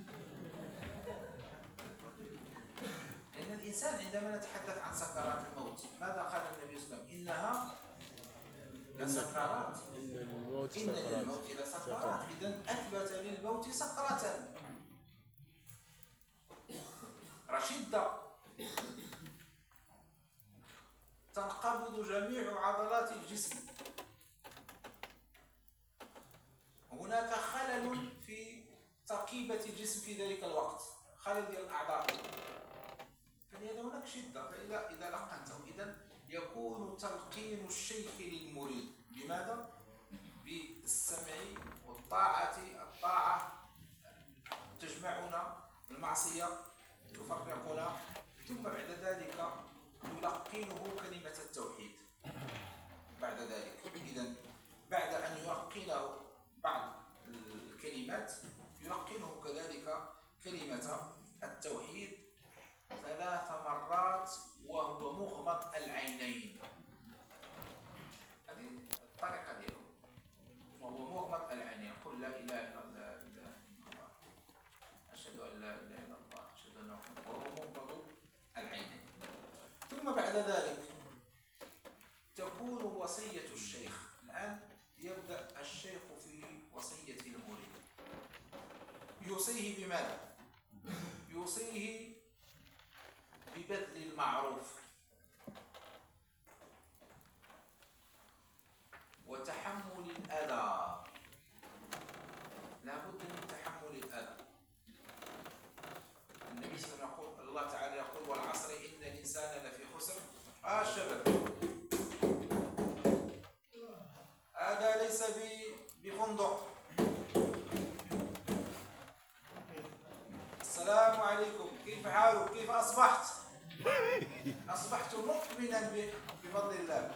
لأن الإنسان عندما نتحدث عن سكرات الموت ماذا قال النبي صلى الله عليه وسلم؟ إنها لسكرات، إن للموت لسكرات. إذن أثبت للموت سكرة رشدة تنقبض جميع عضلات الجسم. هناك خلل في تركيبة الجسم في ذلك الوقت، خلل ديال الأعضاء، فلهذا هناك شدة. فإذا إذا لقنته إذن يكون تلقين الشيخ للمريد بماذا؟ بالسمع والطاعة. الطاعة تجمعنا، المعصية تفرقنا، ثم بعد ذلك يلقنه كلمة التوحيد. بعد ذلك إذن بعد أن يلقنه بعض الكلمات يلقنه كذلك كلمة التوحيد ثلاث مرات وهو مغمض العينين. هذه الطريقة ديالو، وهو مغمض العينين. قل لا ذلك تكون وصية الشيخ. الآن يبدأ الشيخ في وصية المريد. يوصيه بماذا؟ يوصيه ببذل المعروف وتحمل الأذى. لا بد من تحمل الأذى. النبي صلى الله عليه وسلم يقول، الله تعالى يقول: والعصر إن الإنسان لفي خسر. آه الشباب، هذا ليس بفندق. السلام عليكم، كيف حالك؟ كيف أصبحت؟ أصبحت مؤمنا بفضل الله.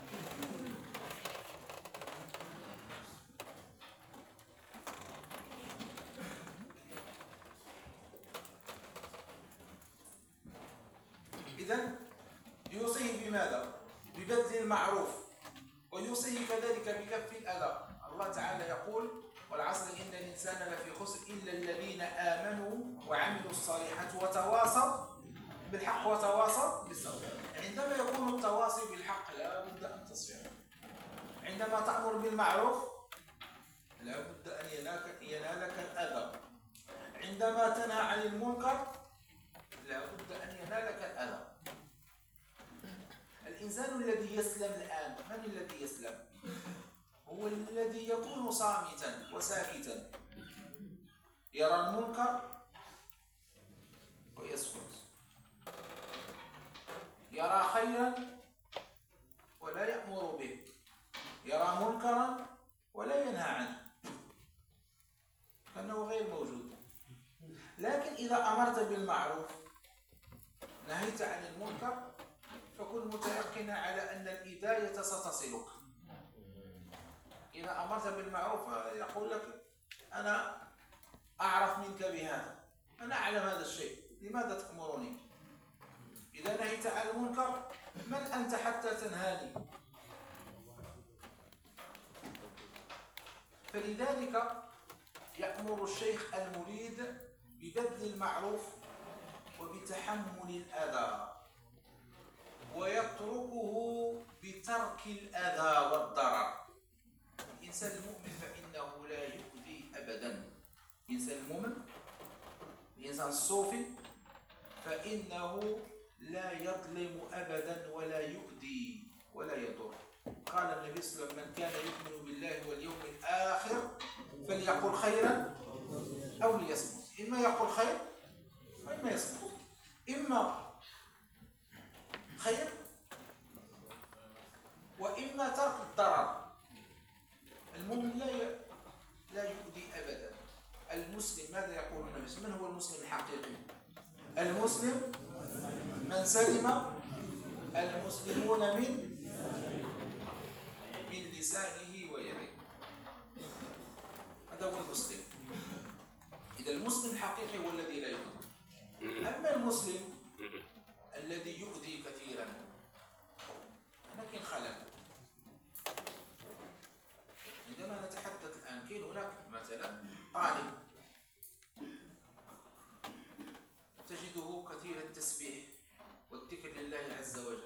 إذن يوصيه بماذا؟ ببذل المعروف، ويوصيه كذلك بكف الأذى. الله تعالى يقول: والعصر إن الإنسان لفي خسر إلا الذين آمنوا وعملوا الصالحات وتواصوا بالحق وتواصوا بالصبر. عندما يكون التواصي بالحق لا بد أن تصبر. عندما تأمر بالمعروف لا بد أن ينالك الأذى. عندما تنهى عن المنكر لا بد أن ينالك الأذى. الإنسان الذي يسلم الآن، من الذي يسلم؟ هو الذي يكون صامتا وساكتا، يرى المنكر ويسكت، يرى خيرا ولا يأمر به، يرى منكرا ولا ينهى عنه، كأنه غير موجود. لكن إذا أمرت بالمعروف نهيت عن المنكر فكن متيقنا على أن الهداية ستصلك. إذا أمرت بالمعروف يقول لك: أنا أعرف منك بهذا، أنا أعلم هذا الشيء، لماذا تأمرني؟ إذا نهيت عن المنكر من أنت حتى تنهاني؟ فلذلك يأمر الشيخ المريد ببذل المعروف وبتحمل الأذى، ويتركه بترك الأذى والضرر. الإنسان المؤمن فإنه لا يؤذي أبدا. الإنسان المؤمن، الإنسان الصوفي، فإنه لا يظلم أبدا ولا يؤذي ولا يضر. قال النبي صلى الله عليه وسلم: من كان يؤمن بالله واليوم الآخر فليقل خيرا أو ليصمت. إما يقول خير وإما يصمت، إما خير وإما ترك الضرر. المؤمن لا لا يؤذي أبدا. المسلم، ماذا يقول النبي؟ من هو المسلم الحقيقي؟ المسلم من سلم المسلمون من من لسانه ويده. هذا هو المسلم. إذا المسلم الحقيقي هو الذي لا يؤذي. أما المسلم الذي يؤذي كثيرا لكن خلل. عندما نتحدث الآن كاين هناك مثلا طالب تجده كثير التسبيح والذكر لله عز وجل،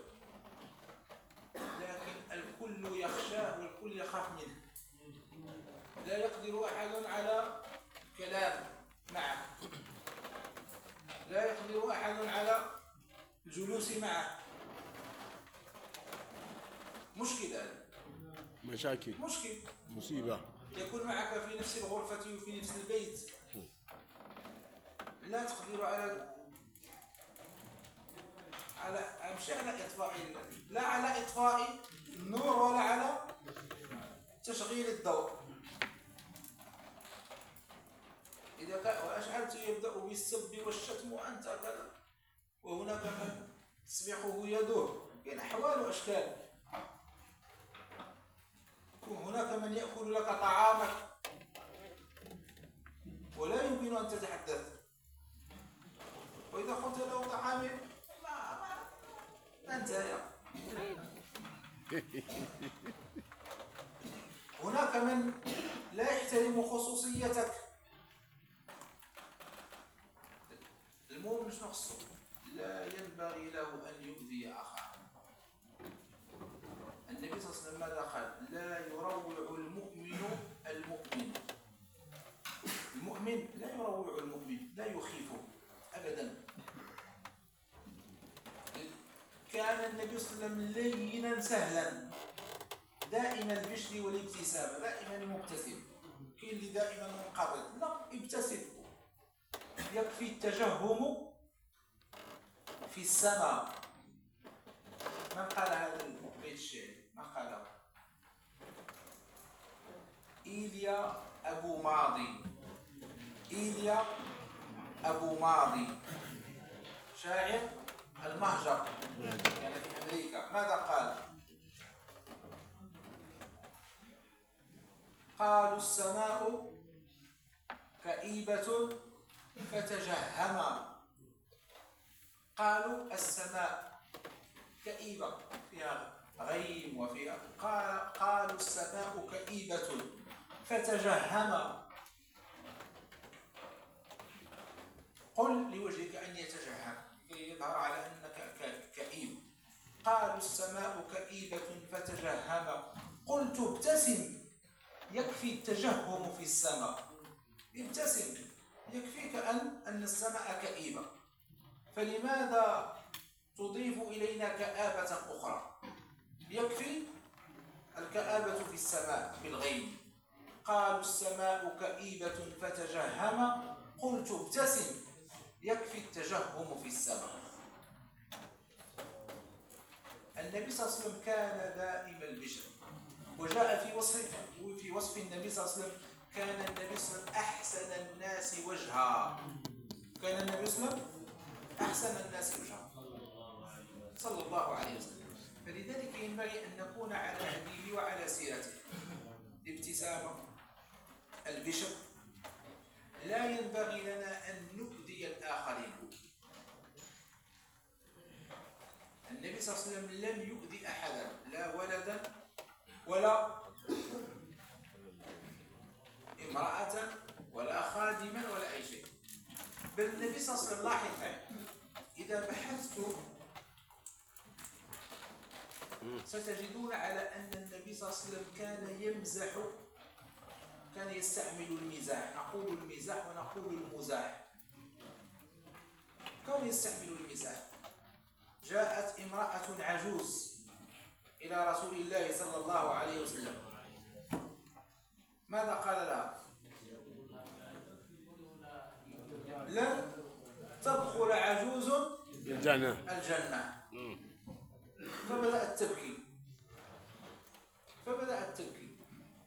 لكن الكل يخشاه والكل يخاف منه. لا يقدر أحد على كلام معه، لا يقدر أحد على الجلوس معه. مشكلة، مشاكل، مشكل، مصيبة. يكون معك في نفس الغرفة وفي نفس البيت، لا تقدر على على مش على إطفاء، لا على إطفاء النور ولا على تشغيل الضوء. إذا كان وأشعلت يبدأ بالسب والشتم وأنت كذا، وهناك من تسبحه يده، بين أحوال وأشكال. هناك من يأكل لك طعامك ولا يمكن أن تتحدث، وإذا قلت له طعامي ما ما انتهى. هناك من لا يحترم خصوصيتك. المؤمن شنو خصو؟ لا ينبغي له أن يؤذي أخاه. النبي صلى الله عليه وسلم ماذا قال؟ لا يروع المؤمن المؤمن. المؤمن لا يروع المؤمن، لا يخيفه أبدا. كان النبي صلى الله عليه وسلم لينا سهلا، دائما البشر والابتسامة، دائما مبتسم. كاين اللي دائما منقبض، لا، ابتسم. يكفي التجهم في السماء. من قال هذا البيت الشعري؟ من قاله؟ إيليا أبو ماضي. إيليا أبو ماضي شاعر المهجر، يعني في أمريكا. ماذا قال؟ قالوا السماء كئيبة فتجهم. قالوا السماء كئيبة، فيها غيم وفيها، قال قالوا السماء كئيبة فتجهم. قل لوجهك أن يتجهم كي يظهر على أنك كئيب. قالوا السماء كئيبة فتجهم، قلت ابتسم يكفي التجهم في السماء. ابتسم، يكفيك أن أن السماء كئيبة، فلماذا تضيف إلينا كآبة أخرى؟ يكفي الكآبة في السماء بالغيم. قالوا السماء كئيبة فتجهم، قلت ابتسم يكفي التجهم في السماء. النبي صلى الله عليه وسلم كان دائم البشر، وجاء في وصف في وصف النبي صلى الله عليه وسلم كان النبي صلى الله عليه وسلم أحسن الناس وجها. كان النبي صلى الله عليه وسلم أحسن الناس وجها صلى الله عليه وسلم. فلذلك ينبغي أن نكون على هديه وعلى سيرته. الابتسامة، البشر. لا ينبغي لنا أن نؤذي الآخرين. النبي صلى الله عليه وسلم لم يؤذي أحدا، لا ولدا ولا امرأة ولا خادما ولا أي شيء. بل النبي صلى الله عليه وسلم، لاحظ إذا بحثت ستجدون على أن النبي صلى الله عليه وسلم كان يمزح، كان يستعمل المزاح. نقول المزاح ونقول المزاح. كان يستعمل المزاح. جاءت امرأة عجوز إلى رسول الله صلى الله عليه وسلم، ماذا قال لها؟ لن تدخل عجوز الجنة الجنة. فبدأت تبكي، فبدأت تبكي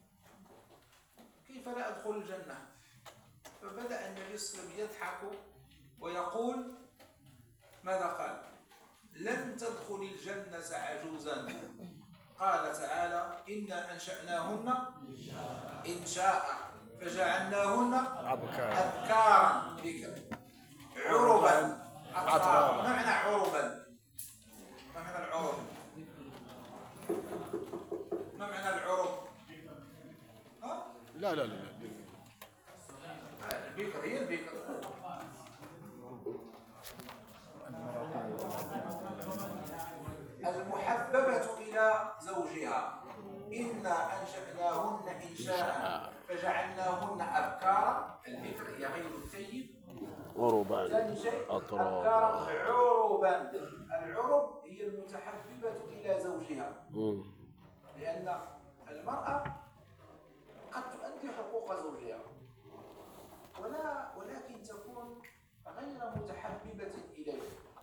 كيف لا أدخل الجنة؟ فبدأ النبي صلى الله عليه وسلم يضحك ويقول ماذا قال؟ لن تدخل الجنة عجوزا. قال تعالى إنا أنشأناهن إنشاء فجعلناهن أبكارا بك عربا أترابا. ما معنى عربا؟ ما معنى العرب؟ ما معنى العرب؟ ها؟ لا لا لا البكر هي البكر. المحببة إلى زوجها. إنا أنشأناهن إنشاء فجعلناهن أبكارا. البكر هي غير الثيب. عربا أترابا. عربا. العرب هي المتحببة إلى زوجها، لأن المرأة قد تؤدي حقوق زوجها ولا ولكن تكون غير متحببة إليه.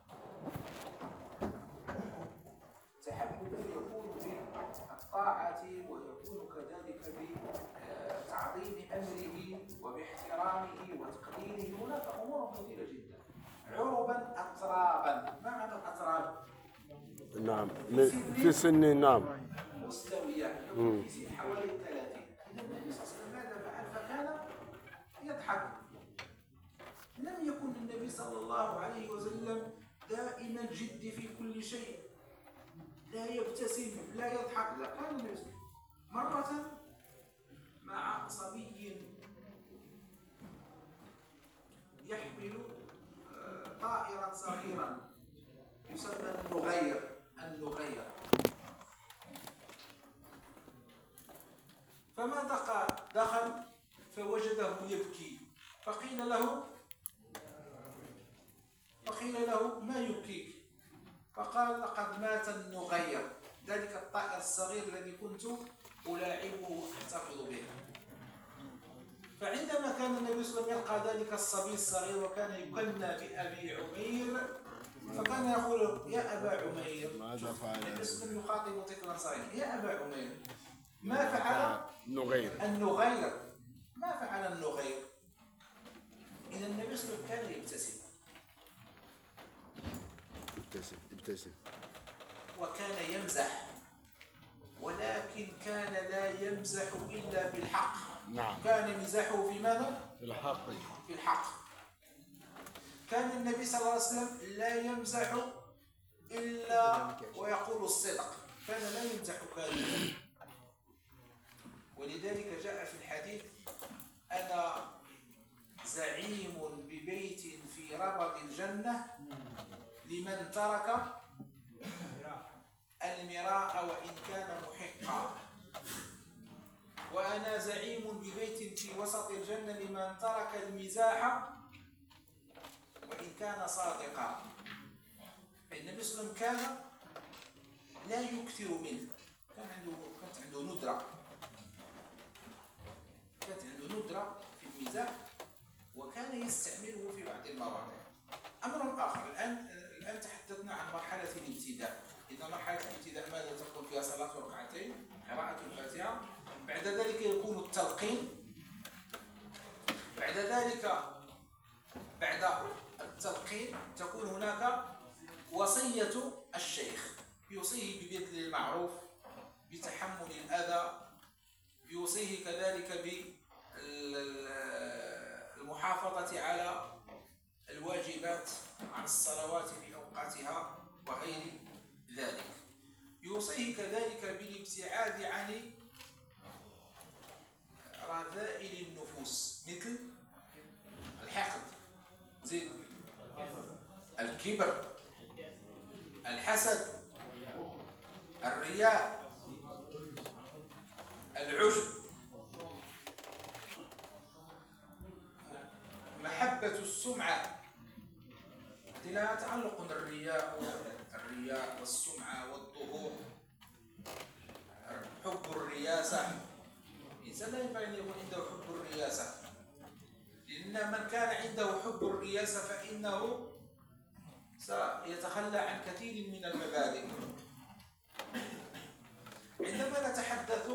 تحبب يكون بالطاعة ويكون كذلك بتعظيم أمره وباحترامه وتقديره. هناك أمور كثيرة جدا. عربا أترابا. ما معنى الأتراب؟ نعم، في سن نعم مستوية، يكون في سن حوالي الثلاثين. إذا النبي صلى الله عليه وسلم ماذا فعل؟ فكان يضحك. لم يكن النبي صلى الله عليه وسلم دائما الجد في كل شيء، لا يبتسم لا يضحك. لا، كان النبي مرة مع صبي يحمل طائرا صغيرا يسمى النغير. النغير يبكي، فقيل له فقيل له ما يبكيك؟ فقال لقد مات النغير، ذلك الطائر الصغير الذي كنت ألاعبه وأحتفظ به. فعندما كان النبي صلى الله عليه وسلم يلقى ذلك الصبي الصغير وكان يكنى بأبي عمير، فكان يقول يا أبا عمير، ماذا فعل؟ النبي صلى الله عليه وسلم يخاطب طفلا صغيرا، يا أبا عمير ما فعل نغير النغير؟ ما فعل النغير؟ إذا النبي صلى الله عليه وسلم كان يبتسم ابتسم ابتسم وكان يمزح، ولكن كان لا يمزح إلا بالحق. نعم. كان مزاحه في ماذا؟ في الحق. في الحق. كان النبي صلى الله عليه وسلم لا يمزح إلا ويقول الصدق، كان لا يمزح كاذبا. ولذلك جاء في الحديث أنا زعيم ببيت في ربض الجنة لمن ترك المراء وإن كان محقا، وأنا زعيم ببيت في وسط الجنة لمن ترك المزاح وإن كان صادقا. النبي صلى الله عليه وسلم كان لا يكثر منه، كان عنده كانت عنده ندرة كانت عنده ندرة في المزاح، وكان يستعمله في بعض المواضع. أمر آخر، الآن الآن تحدثنا عن مرحلة الابتداء. إذا مرحلة الابتداء ماذا تكون فيها؟ صلاة ركعتين، قراءة الفاتحة، بعد ذلك يكون التلقين، بعد ذلك بعد التلقين تكون هناك وصية الشيخ، يوصيه ببذل المعروف، بتحمل الأذى، يوصيه كذلك بالمحافظة على الواجبات، عن الصلوات في أوقاتها وغير ذلك. يوصيه كذلك بالابتعاد عن رذائل النفوس مثل الحقد، زيد الكبر، الحسد، الرياء، العجب، محبة السمعة. لها تعلق الرياء الرياء والسمعة والظهور، حب الرياسة. الإنسان لا ينبغي أن يكون عنده حب الرياسة، لأن من كان عنده حب الرياسة فإنه سيتخلى عن كثير من المبادئ. عندما نتحدث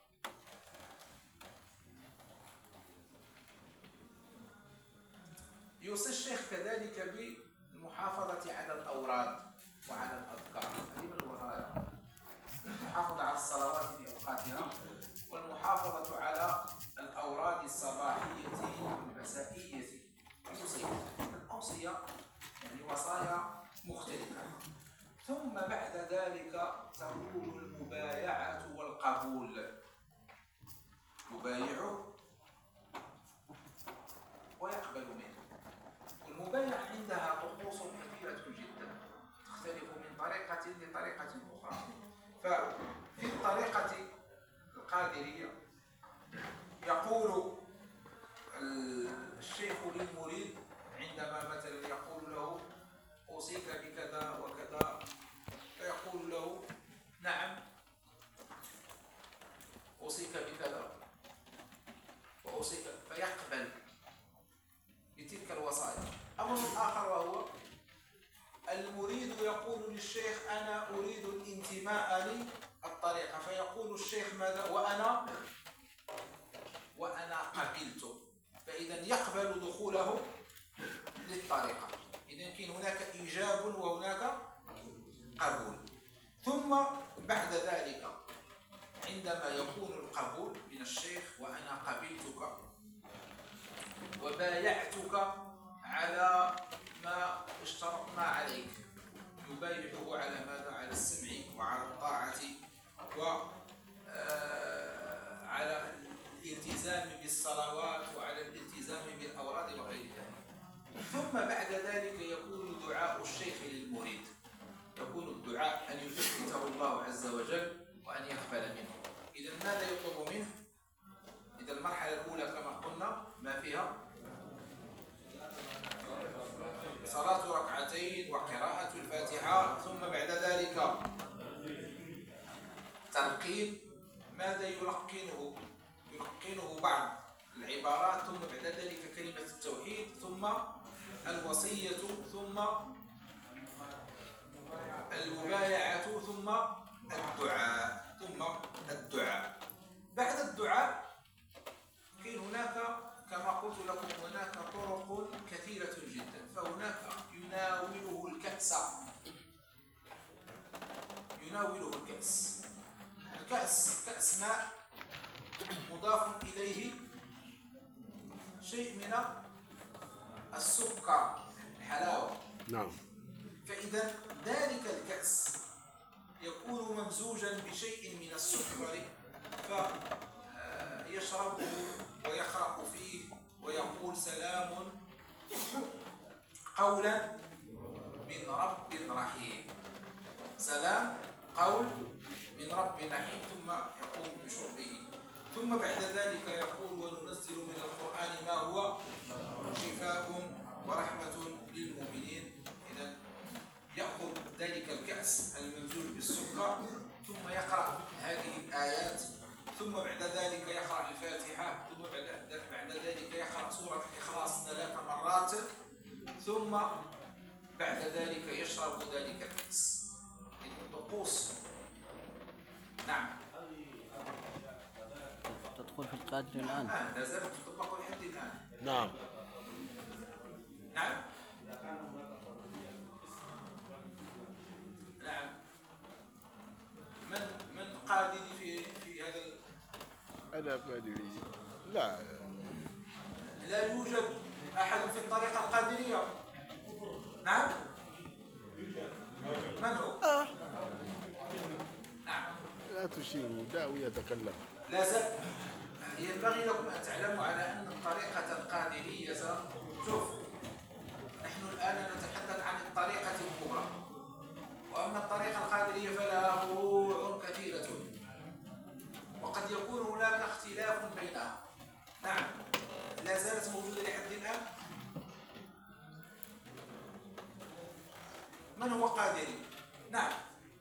يوصي الشيخ كذلك بالمحافظة على الأوراد وعلى الأذكار، هذه من الوصايا. المحافظة على الصلوات في أوقاتها، والمحافظة على الأوراد الصباحية والمسائية. الأوصية يعني وصايا مختلفة. ثم بعد ذلك تكون المبايعة والقبول، يبايعه ويقبل منه. والمبايعة عندها طقوس كثيرة جدا تختلف من طريقة لطريقة أخرى. ففي الطريقة القادرية يقول الشيخ للمريد عندما مثلا يقول له أوصيك بكذا وكذا، فيقول له نعم أوصيك بكذا وأوصيك، فيقبل بتلك الوصايا. أمر آخر وهو المريد يقول للشيخ أنا أريد الانتماء للطريقة، فيقول الشيخ ماذا؟ وأنا وأنا قبلت، فإذا يقبل دخوله للطريقة. إذا كان هناك إيجاب وهناك قبول. ثم بعد ذلك عندما يكون القبول من الشيخ وأنا قبلتك وبايعتك على ما اشترطنا عليك، يبايعه على ماذا؟ على السمع وعلى الطاعة وعلى الالتزام بالصلوات وعلى الالتزام بالأوراد وغير ذلك. ثم بعد ذلك يكون دعاء الشيخ للمريد، يكون الدعاء أن يثبته الله عز وجل وأن يقبل منه. إذا ماذا يطلب منه؟ إذا المرحلة الأولى كما قلنا ما فيها التلقين ماذا يلقنه؟ يلقنه بعض العبارات، ثم بعد ذلك كلمة التوحيد، ثم الوصية، ثم المبايعة، ثم الدعاء ثم الدعاء. بعد الدعاء كاين هناك كما قلت لكم هناك طرق كثيرة جدا. فهناك يناوله الكأس، يناوله الكأس. الكأس كأس ماء مضاف إليه شيء من السكر، الحلاوة. نعم. فإذا ذلك الكأس يكون ممزوجا بشيء من السكر، فيشربه ويخرق فيه ويقول سلام قولا من رب رحيم، سلام قول من رب رحيم، ثم يقوم بشربه. ثم بعد ذلك يقول وننزل من القرآن ما هو شفاء ورحمة للمؤمنين. إذا يأخذ ذلك الكأس الممزوج بالسكر، ثم يقرأ هذه الآيات، ثم بعد ذلك يقرأ الفاتحة، ثم بعد ذلك يقرأ سورة الإخلاص ثلاث مرات، ثم بعد ذلك يشرب ذلك الكأس. طقوس. نعم. تدخل في القادر الآن. آه لا زالت تطبق لحد الآن. نعم. نعم. نعم. من من قادر في في هذا ال... أنا قادري. لا. لا يوجد أحد في الطريقة القادرية. نعم. من هو؟ آه. نعم. لا تشيروا، دعوا يتكلم. لا زال ينبغي لكم أن تعلموا على أن الطريقة القادرية، شوف نحن الآن نتحدث عن الطريقة الكبرى، وأما الطريقة القادرية فلها فروع كثيرة، وقد يكون هناك اختلاف بينها. نعم. لا زالت موجودة لحد الآن. من هو قادري؟ نعم.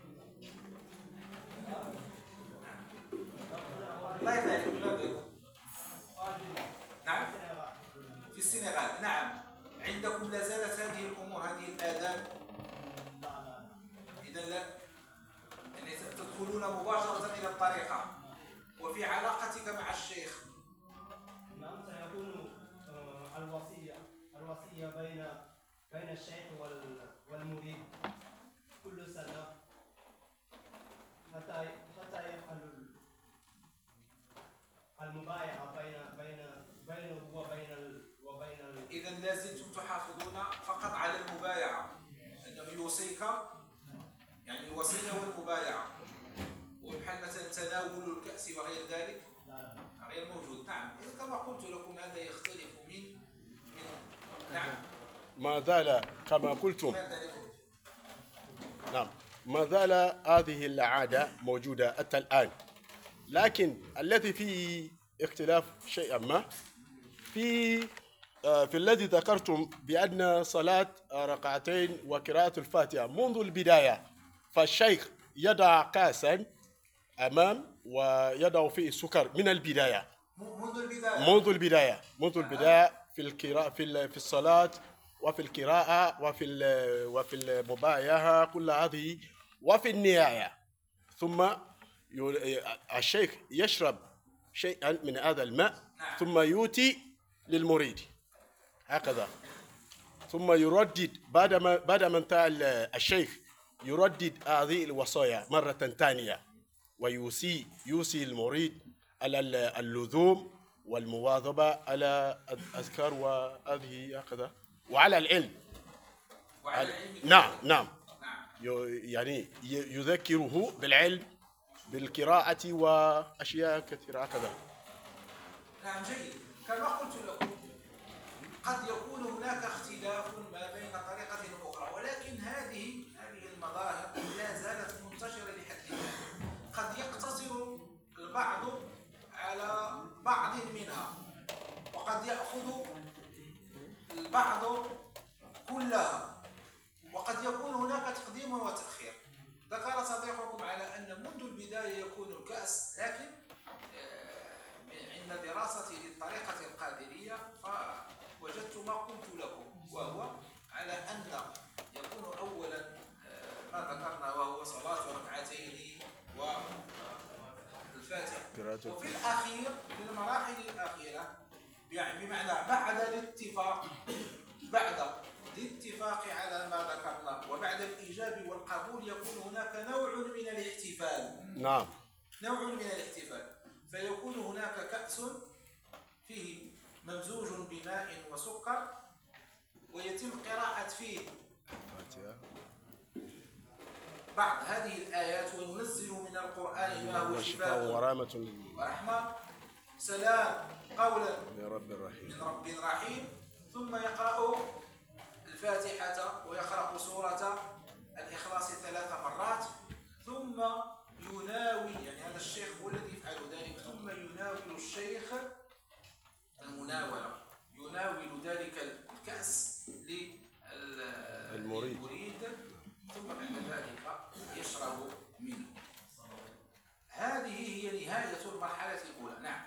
الله يبارك. نعم. في السنغال. نعم. عندكم لا زالت هذه الأمور، هذه الآداب. إذا لا يعني تدخلون مباشرة إلى الطريقة. وفي علاقتك مع الشيخ. نعم. سيكون الوصية الوصية بين بين الشيخ والمريد كل سنة حتى حتى يفعل المبايعة بين بين بينه وبين ال وبين ال إذا لازلتم تحافظون فقط على المبايعة، أنه يوصيك، يعني الوصية والمبايعة، وبحال مثلا تناول الكأس وغير ذلك غير موجود. نعم. إذا كما قلت لكم هذا يختلف من من نعم. ما زال كما قلتم. ما ذلك؟ نعم. ما زال هذه العادة موجودة حتى الآن، لكن الذي فيه اختلاف شيئا ما في في الذي ذكرتم بأن صلاة ركعتين وقراءة الفاتحة منذ البداية، فالشيخ يضع كاسا أمام ويضع فيه سكر من البداية. منذ البداية. منذ البداية. منذ البداية في القراءة في في الصلاة وفي القراءة وفي وفي المبايعة كل هذه وفي النهاية. ثم الشيخ يشرب شيئا من هذا الماء ثم يؤتي للمريد هكذا، ثم يردد بعد ما بعد ما انتهى الشيخ يردد هذه الوصايا مرة ثانية، ويوصي يوصي المريد على اللزوم والمواظبة على الأذكار وهذه هكذا، وعلى العلم. وعلى العلم. نعم نعم. نعم. يعني يذكره بالعلم بالقراءة وأشياء كثيرة هكذا. نعم. جيد. كما قلت لكم قد يكون هناك اختلاف ما بين طريقة أخرى، ولكن هذه هذه المظاهر لا زالت منتشرة لحد الآن. قد يقتصر البعض على بعض منها، وقد يأخذ البعض كلها، وقد يكون هناك تقديم وتأخير. ذكر صديقكم على أن منذ البداية يكون بأس، لكن آه، عند دراستي للطريقة القادرية فوجدت ما قلت لكم، وهو على أن يكون أولا آه، ما ذكرنا وهو صلاة ركعتين والفاتحة، وفي الأخير في المراحل الأخيرة يعني بمعنى بعد الاتفاق بعد الاتفاق على ما ذكرنا وبعد الإيجاب والقبول يكون هناك نوع من الاحتفال. نعم. نوع من الاحتفال، فيكون هناك كأس فيه ممزوج بماء وسكر ويتم قراءة فيه بعض هذه الآيات، وننزل من القرآن ما هو شفاء ورحمة ورحمة سلام قولا من رب رحيم من رب رحيم، ثم يقرأ الفاتحة ويقرأ سورة الإخلاص ثلاث مرات، ثم يناول، يعني هذا الشيخ هو الذي يفعل ذلك، ثم يناول الشيخ المناولة، يناول ذلك الكأس للمريد ثم بعد ذلك يشرب منه. هذه هي نهاية المرحلة الأولى. نعم.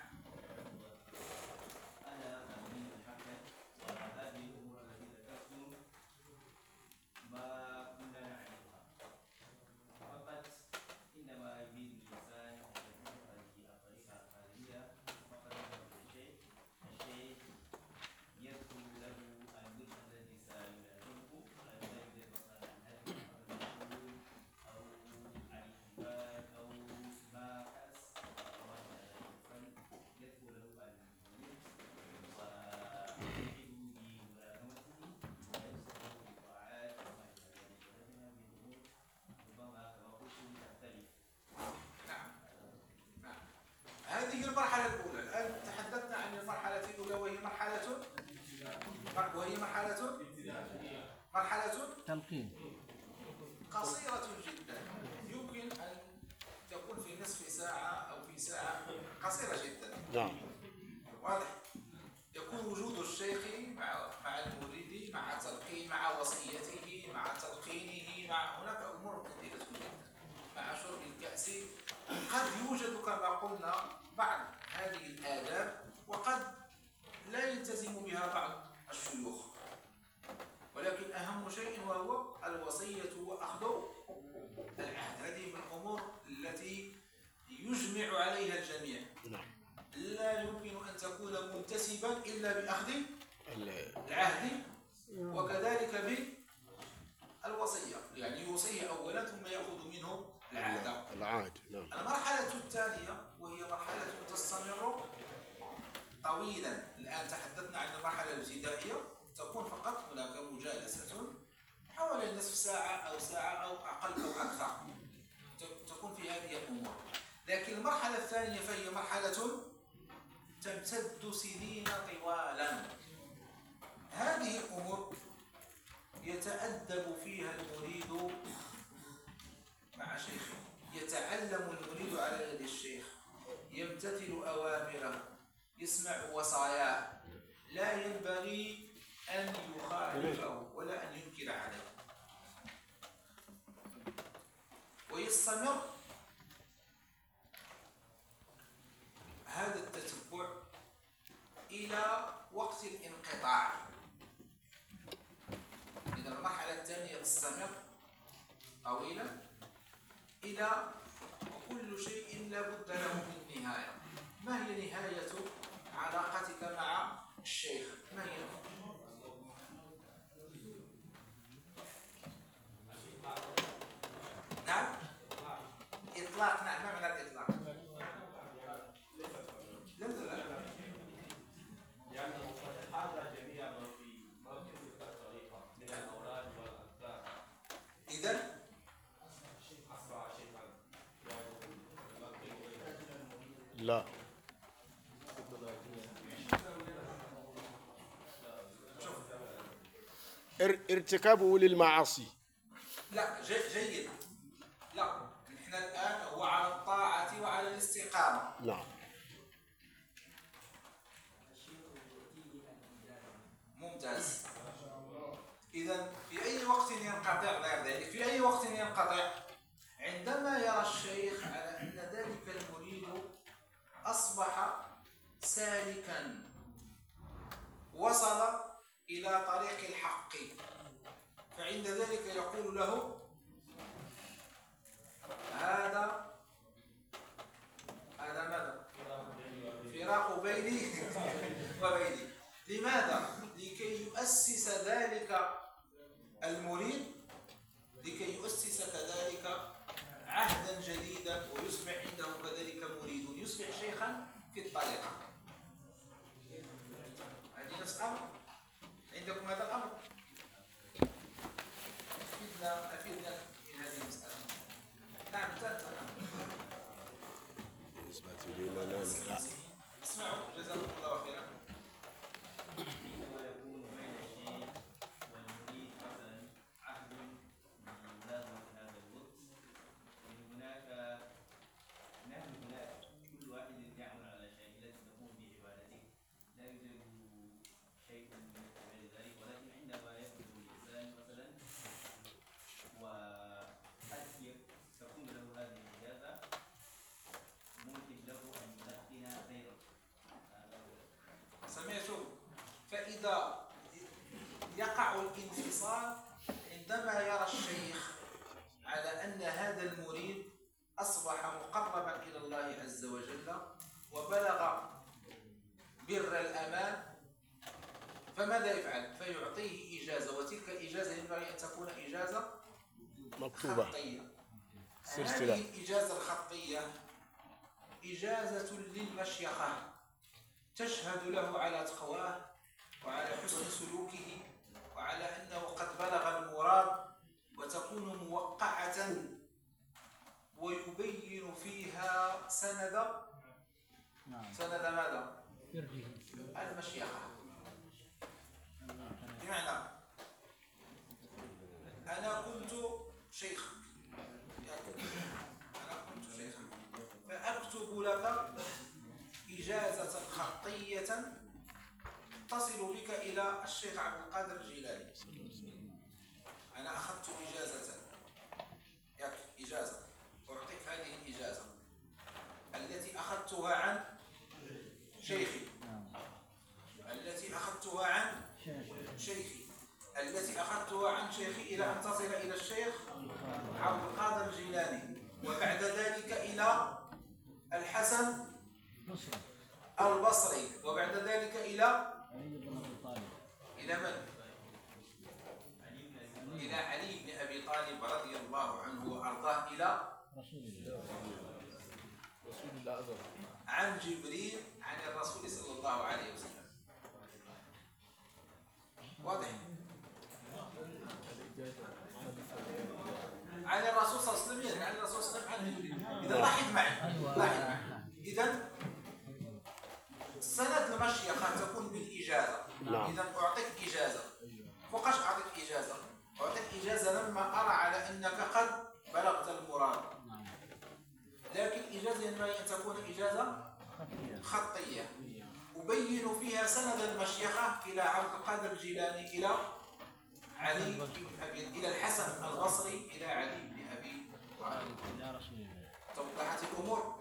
هذه المرحلة الأولى. الآن تحدثنا عن المرحلة الأولى وهي مرحلة وهي مرحلة مرحلة تلقين قصيرة جدا، يمكن أن تكون في نصف ساعة أو في ساعة، قصيرة جدا. نعم. واضح. يكون وجود الشيخ مع مع المريد، مع تلقين، مع وصيته، مع تلقينه، مع هناك أمور كثيرة جدا، مع شرب الكأس. قد يوجد كما قلنا بعض هذه الآداب وقد لا يلتزم بها بعض الشيوخ، ولكن أهم شيء وهو الوصية وأخذ العهد. هذه من الأمور التي يجمع عليها الجميع. لا يمكن أن تكون منتسبا إلا بأخذ العهد وكذلك بالوصية، يعني يوصيه أولا ثم يأخذ منه العهد. العهد. نعم. المرحلة الثانية وهي مرحلة تستمر طويلا. الآن تحدثنا عن المرحلة الابتدائية، تكون فقط هناك مجالسة حوالي نصف ساعة أو ساعة أو أقل أو أكثر، تكون في هذه الأمور. لكن المرحلة الثانية فهي مرحلة تمتد سنين طوالا. هذه الأمور يتأدب فيها المريد مع شيخه، يتعلم المريد على يد الشيخ، يمتثل أوامره، يسمع وصاياه، لا ينبغي أن يخالفه ولا أن ينكر عليه، ويستمر هذا التتبع إلى وقت الانقطاع. إذا المرحلة الثانية تستمر طويلا إلى وكل شيء لا بد له من نهاية. ما هي نهاية علاقتك مع الشيخ؟ ما هي؟ نعم؟ إطلاق. نعم. ما معنى الإطلاق؟ لا لا لا. يعني هذا جميع ما في ما في الطريقة من الأوراد والأذكار. إذا لا. ارتكابه للمعاصي. لا جيد. لا، نحن الآن هو على الطاعة وعلى الاستقامة. نعم. ممتاز. إذا في أي وقت ينقطع غير ذلك؟ في أي وقت ينقطع؟ عندما يرى الشيخ على أن ذلك المريد إلى طريق الحق، فعند ذلك يقول له هذا هذا ماذا؟ فراق بيني وبيني. لماذا؟ لكي يؤسس ذلك المريد، لكي يؤسس كذلك عهدا جديدا ويصبح عنده كذلك مريد يصبح شيخا في الطريقة. هذه نفس الأمر عندكم هذا الأمر؟ أفيدنا أفيدنا من هذه المسألة. نعم ثالث بالنسبة لنا لا. اسمعوا جزاكم الله خيرا. عندما يكون بين الشيخ والمريد مثلا عهد بملازمة هذا الوقت، من هناك نحن هناك كل واحد يعمل على شيء الذي تقوم بعبادته، لا يوجد شيء من غير ذلك، ولكن عندما يخرج الإنسان مثلا وقد تكون له هذه الإجازة ممكن له أن يلقن غيره. سمعتم؟ فإذا يقع الانفصال عندما يرى الشيخ على أن هذا المريد أصبح مقربا إلى الله عز وجل وبلغ بر الأمان، فماذا يفعل؟ فيعطيه إجازة، وتلك الإجازة ينبغي أن تكون إجازة مكتوبة خطية. سلسلة. هذه الإجازة الخطية إجازة للمشيخة تشهد له على تقواه وعلى حسن سلوكه وعلى أنه قد بلغ المراد، وتكون موقعة ويبين فيها سند سند ماذا؟ المشيخة. بمعنى أنا كنت شيخا، أنا كنت شيخا فأكتب لك إجازة خطية تصل بك إلى الشيخ عبد القادر الجيلاني. أنا أخذت إجازة، ياك إجازة، أعطيك هذه الإجازة التي أخذتها عن شيخي، التي أخذتها عن شيخي، التي أخذتها عن شيخي إلى أن تصل إلى الشيخ عبد القادر الجيلاني، وبعد ذلك إلى الحسن البصري، وبعد ذلك إلى إلى من؟ إلى علي بن أبي طالب رضي الله عنه وأرضاه، إلى عن جبريل عن الرسول صلى الله عليه وسلم. واضح؟ عن الرسول صلى الله عليه وسلم، عن الرسول صلى الله عليه وسلم عن جبريل. إذا لاحظ معي لاحظ معي إذا سند المشيخة تكون بالإجازة. إذا أعطيك إجازة، فوقاش أعطيك إجازة؟ أعطيك إجازة لما أرى على أنك قد بلغت المراد، لكن إجازة ينبغي أن تكون إجازة خطية أبين فيها سند المشيخة إلى عبد القادر الجيلاني، إلى علي بن أبي، إلى الحسن البصري، إلى علي بن أبي طالب. توضحت الأمور؟